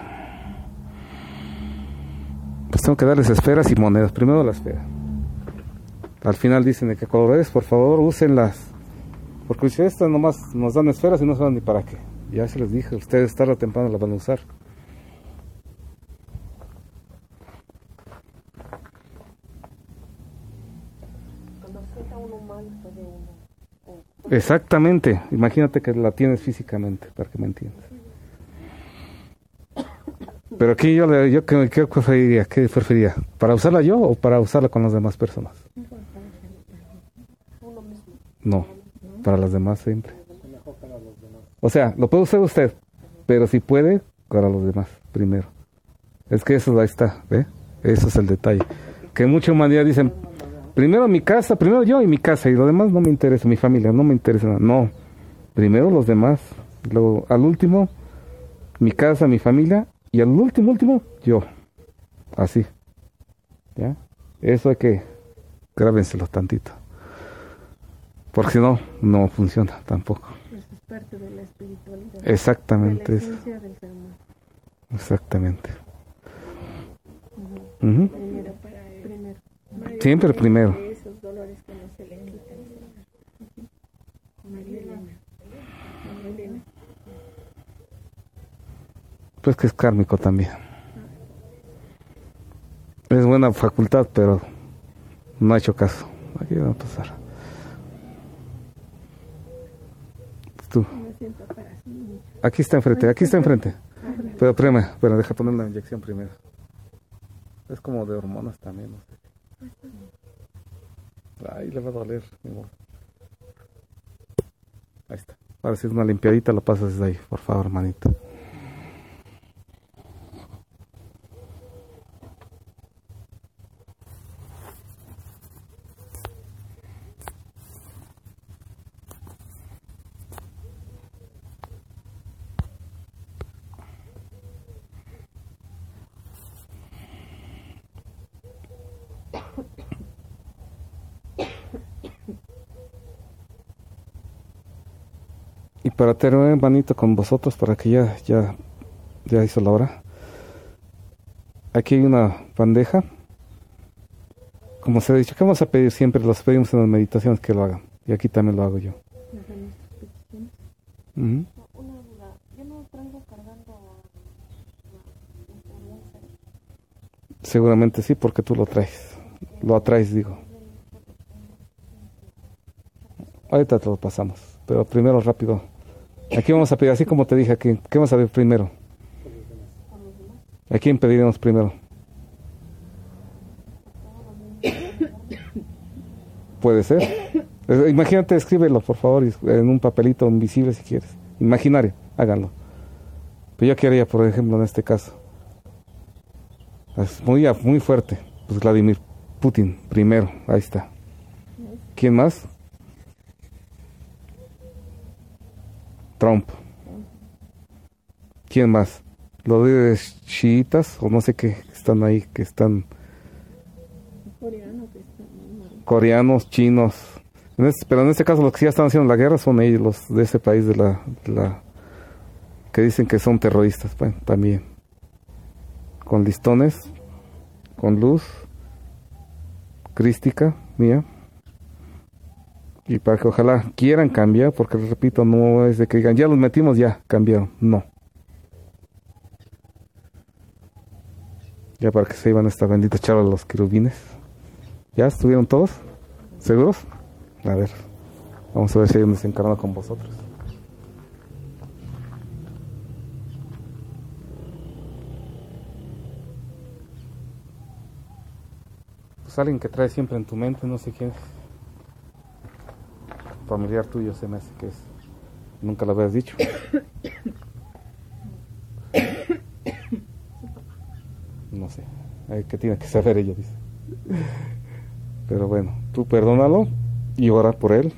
pues tengo que darles esferas y monedas. Primero la esfera. Al final dicen de que colores, por favor, úsenlas. Porque si estas nomás nos dan esferas y no saben ni para qué. Ya se les dije, ustedes tarde o temprano las van a usar. Exactamente, imagínate que la tienes físicamente, para que me entiendas. Pero aquí yo ¿qué preferiría? ¿Qué preferiría? ¿Para usarla yo o para usarla con las demás personas? No, para las demás siempre. O sea, lo puede usar usted, pero si puede, para los demás primero. Es que eso ahí está, ¿ve? Eso es el detalle. Que mucha humanidad dicen, primero mi casa, primero yo y mi casa, y lo demás no me interesa, mi familia, no me interesa nada. No, primero los demás, luego al último, mi casa, mi familia, y al último, yo. Así. ¿Ya? Eso hay que grábenselo tantito. Porque si no, no funciona tampoco. Eso es parte de la espiritualidad. Exactamente. De la esencia del ser humano. Exactamente. Primero. Siempre primero. Esos dolores que no se le quitan. María Elena. Pues que es kármico también. Es buena facultad, pero no ha hecho caso. Aquí va a pasar. Tú. Aquí está enfrente. Pero espérame, deja poner la inyección primero. Es como de hormonas también, no sé. Ay, le va a doler. Ahí está. Ahora si es una limpiadita, lo pasas desde ahí, por favor, hermanito. Y para terminar, hermanito, con vosotros, para que ya hizo la hora. Aquí hay una bandeja. Como se ha dicho, ¿qué vamos a pedir siempre? Los pedimos en las meditaciones que lo hagan. Y aquí también lo hago yo. Una duda, yo no traigo cargando Seguramente sí, porque tú lo traes. Lo atraes, digo. Ahorita te lo pasamos. Pero primero rápido. Aquí vamos a pedir, así como te dije aquí. ¿Qué vamos a ver primero? ¿A quién pediremos primero? Puede ser. Imagínate, escríbelo, por favor, en un papelito invisible si quieres. Imaginario, háganlo. Pero yo quería, por ejemplo, en este caso. Es muy fuerte. Pues Vladimir Putin, primero. Ahí está. ¿Quién más? Trump. ¿Quién más? los líderes chiitas, o no sé qué, están ahí, que están coreanos, chinos. Pero en este caso los que ya están haciendo la guerra son ellos, los de ese país de la que dicen que son terroristas. Bueno, también. Con listones, con luz, crística, mía. Y para que ojalá quieran cambiar, porque les repito, no es de que digan, ya los metimos, ya cambiaron. No. Ya para que se iban esta bendita charla de los querubines. ¿Ya estuvieron todos? ¿Seguros? A ver, vamos a ver si hay un desencarnado con vosotros. Pues alguien que trae siempre en tu mente, no sé quién es. Familiar tuyo se me hace que es. Nunca lo habías dicho. No sé, que tiene que saber ella, dice. Pero bueno, tú perdónalo y ora por él.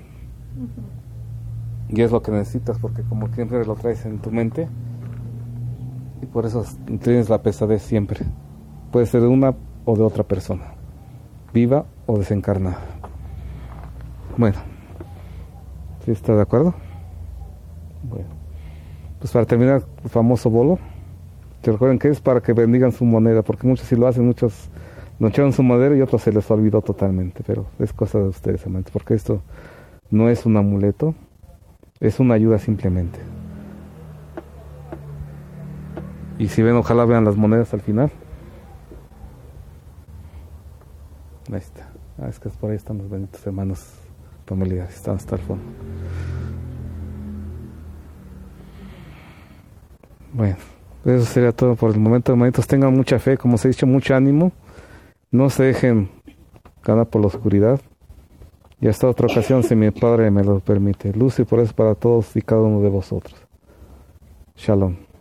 Y es lo que necesitas, porque como siempre lo traes en tu mente, y por eso tienes la pesadez siempre. Puede ser de una o de otra persona, viva o desencarnada. Bueno, ¿sí está de acuerdo? Bueno, pues para terminar, el famoso bolo. Te recuerden que es para que bendigan su moneda, porque muchos sí lo hacen, muchos no echaron su moneda y otros se les olvidó totalmente, pero es cosa de ustedes, amantes, porque esto no es un amuleto, es una ayuda simplemente. Y si ven, ojalá vean las monedas al final. Ahí está. Es que por ahí están los benditos hermanos familiares, están hasta el fondo. Bueno, eso sería todo por el momento, hermanitos. Tengan mucha fe, como os he dicho, mucho ánimo. No se dejen ganar por la oscuridad. Y hasta otra ocasión, si mi Padre me lo permite. Luz y por eso para todos y cada uno de vosotros. Shalom.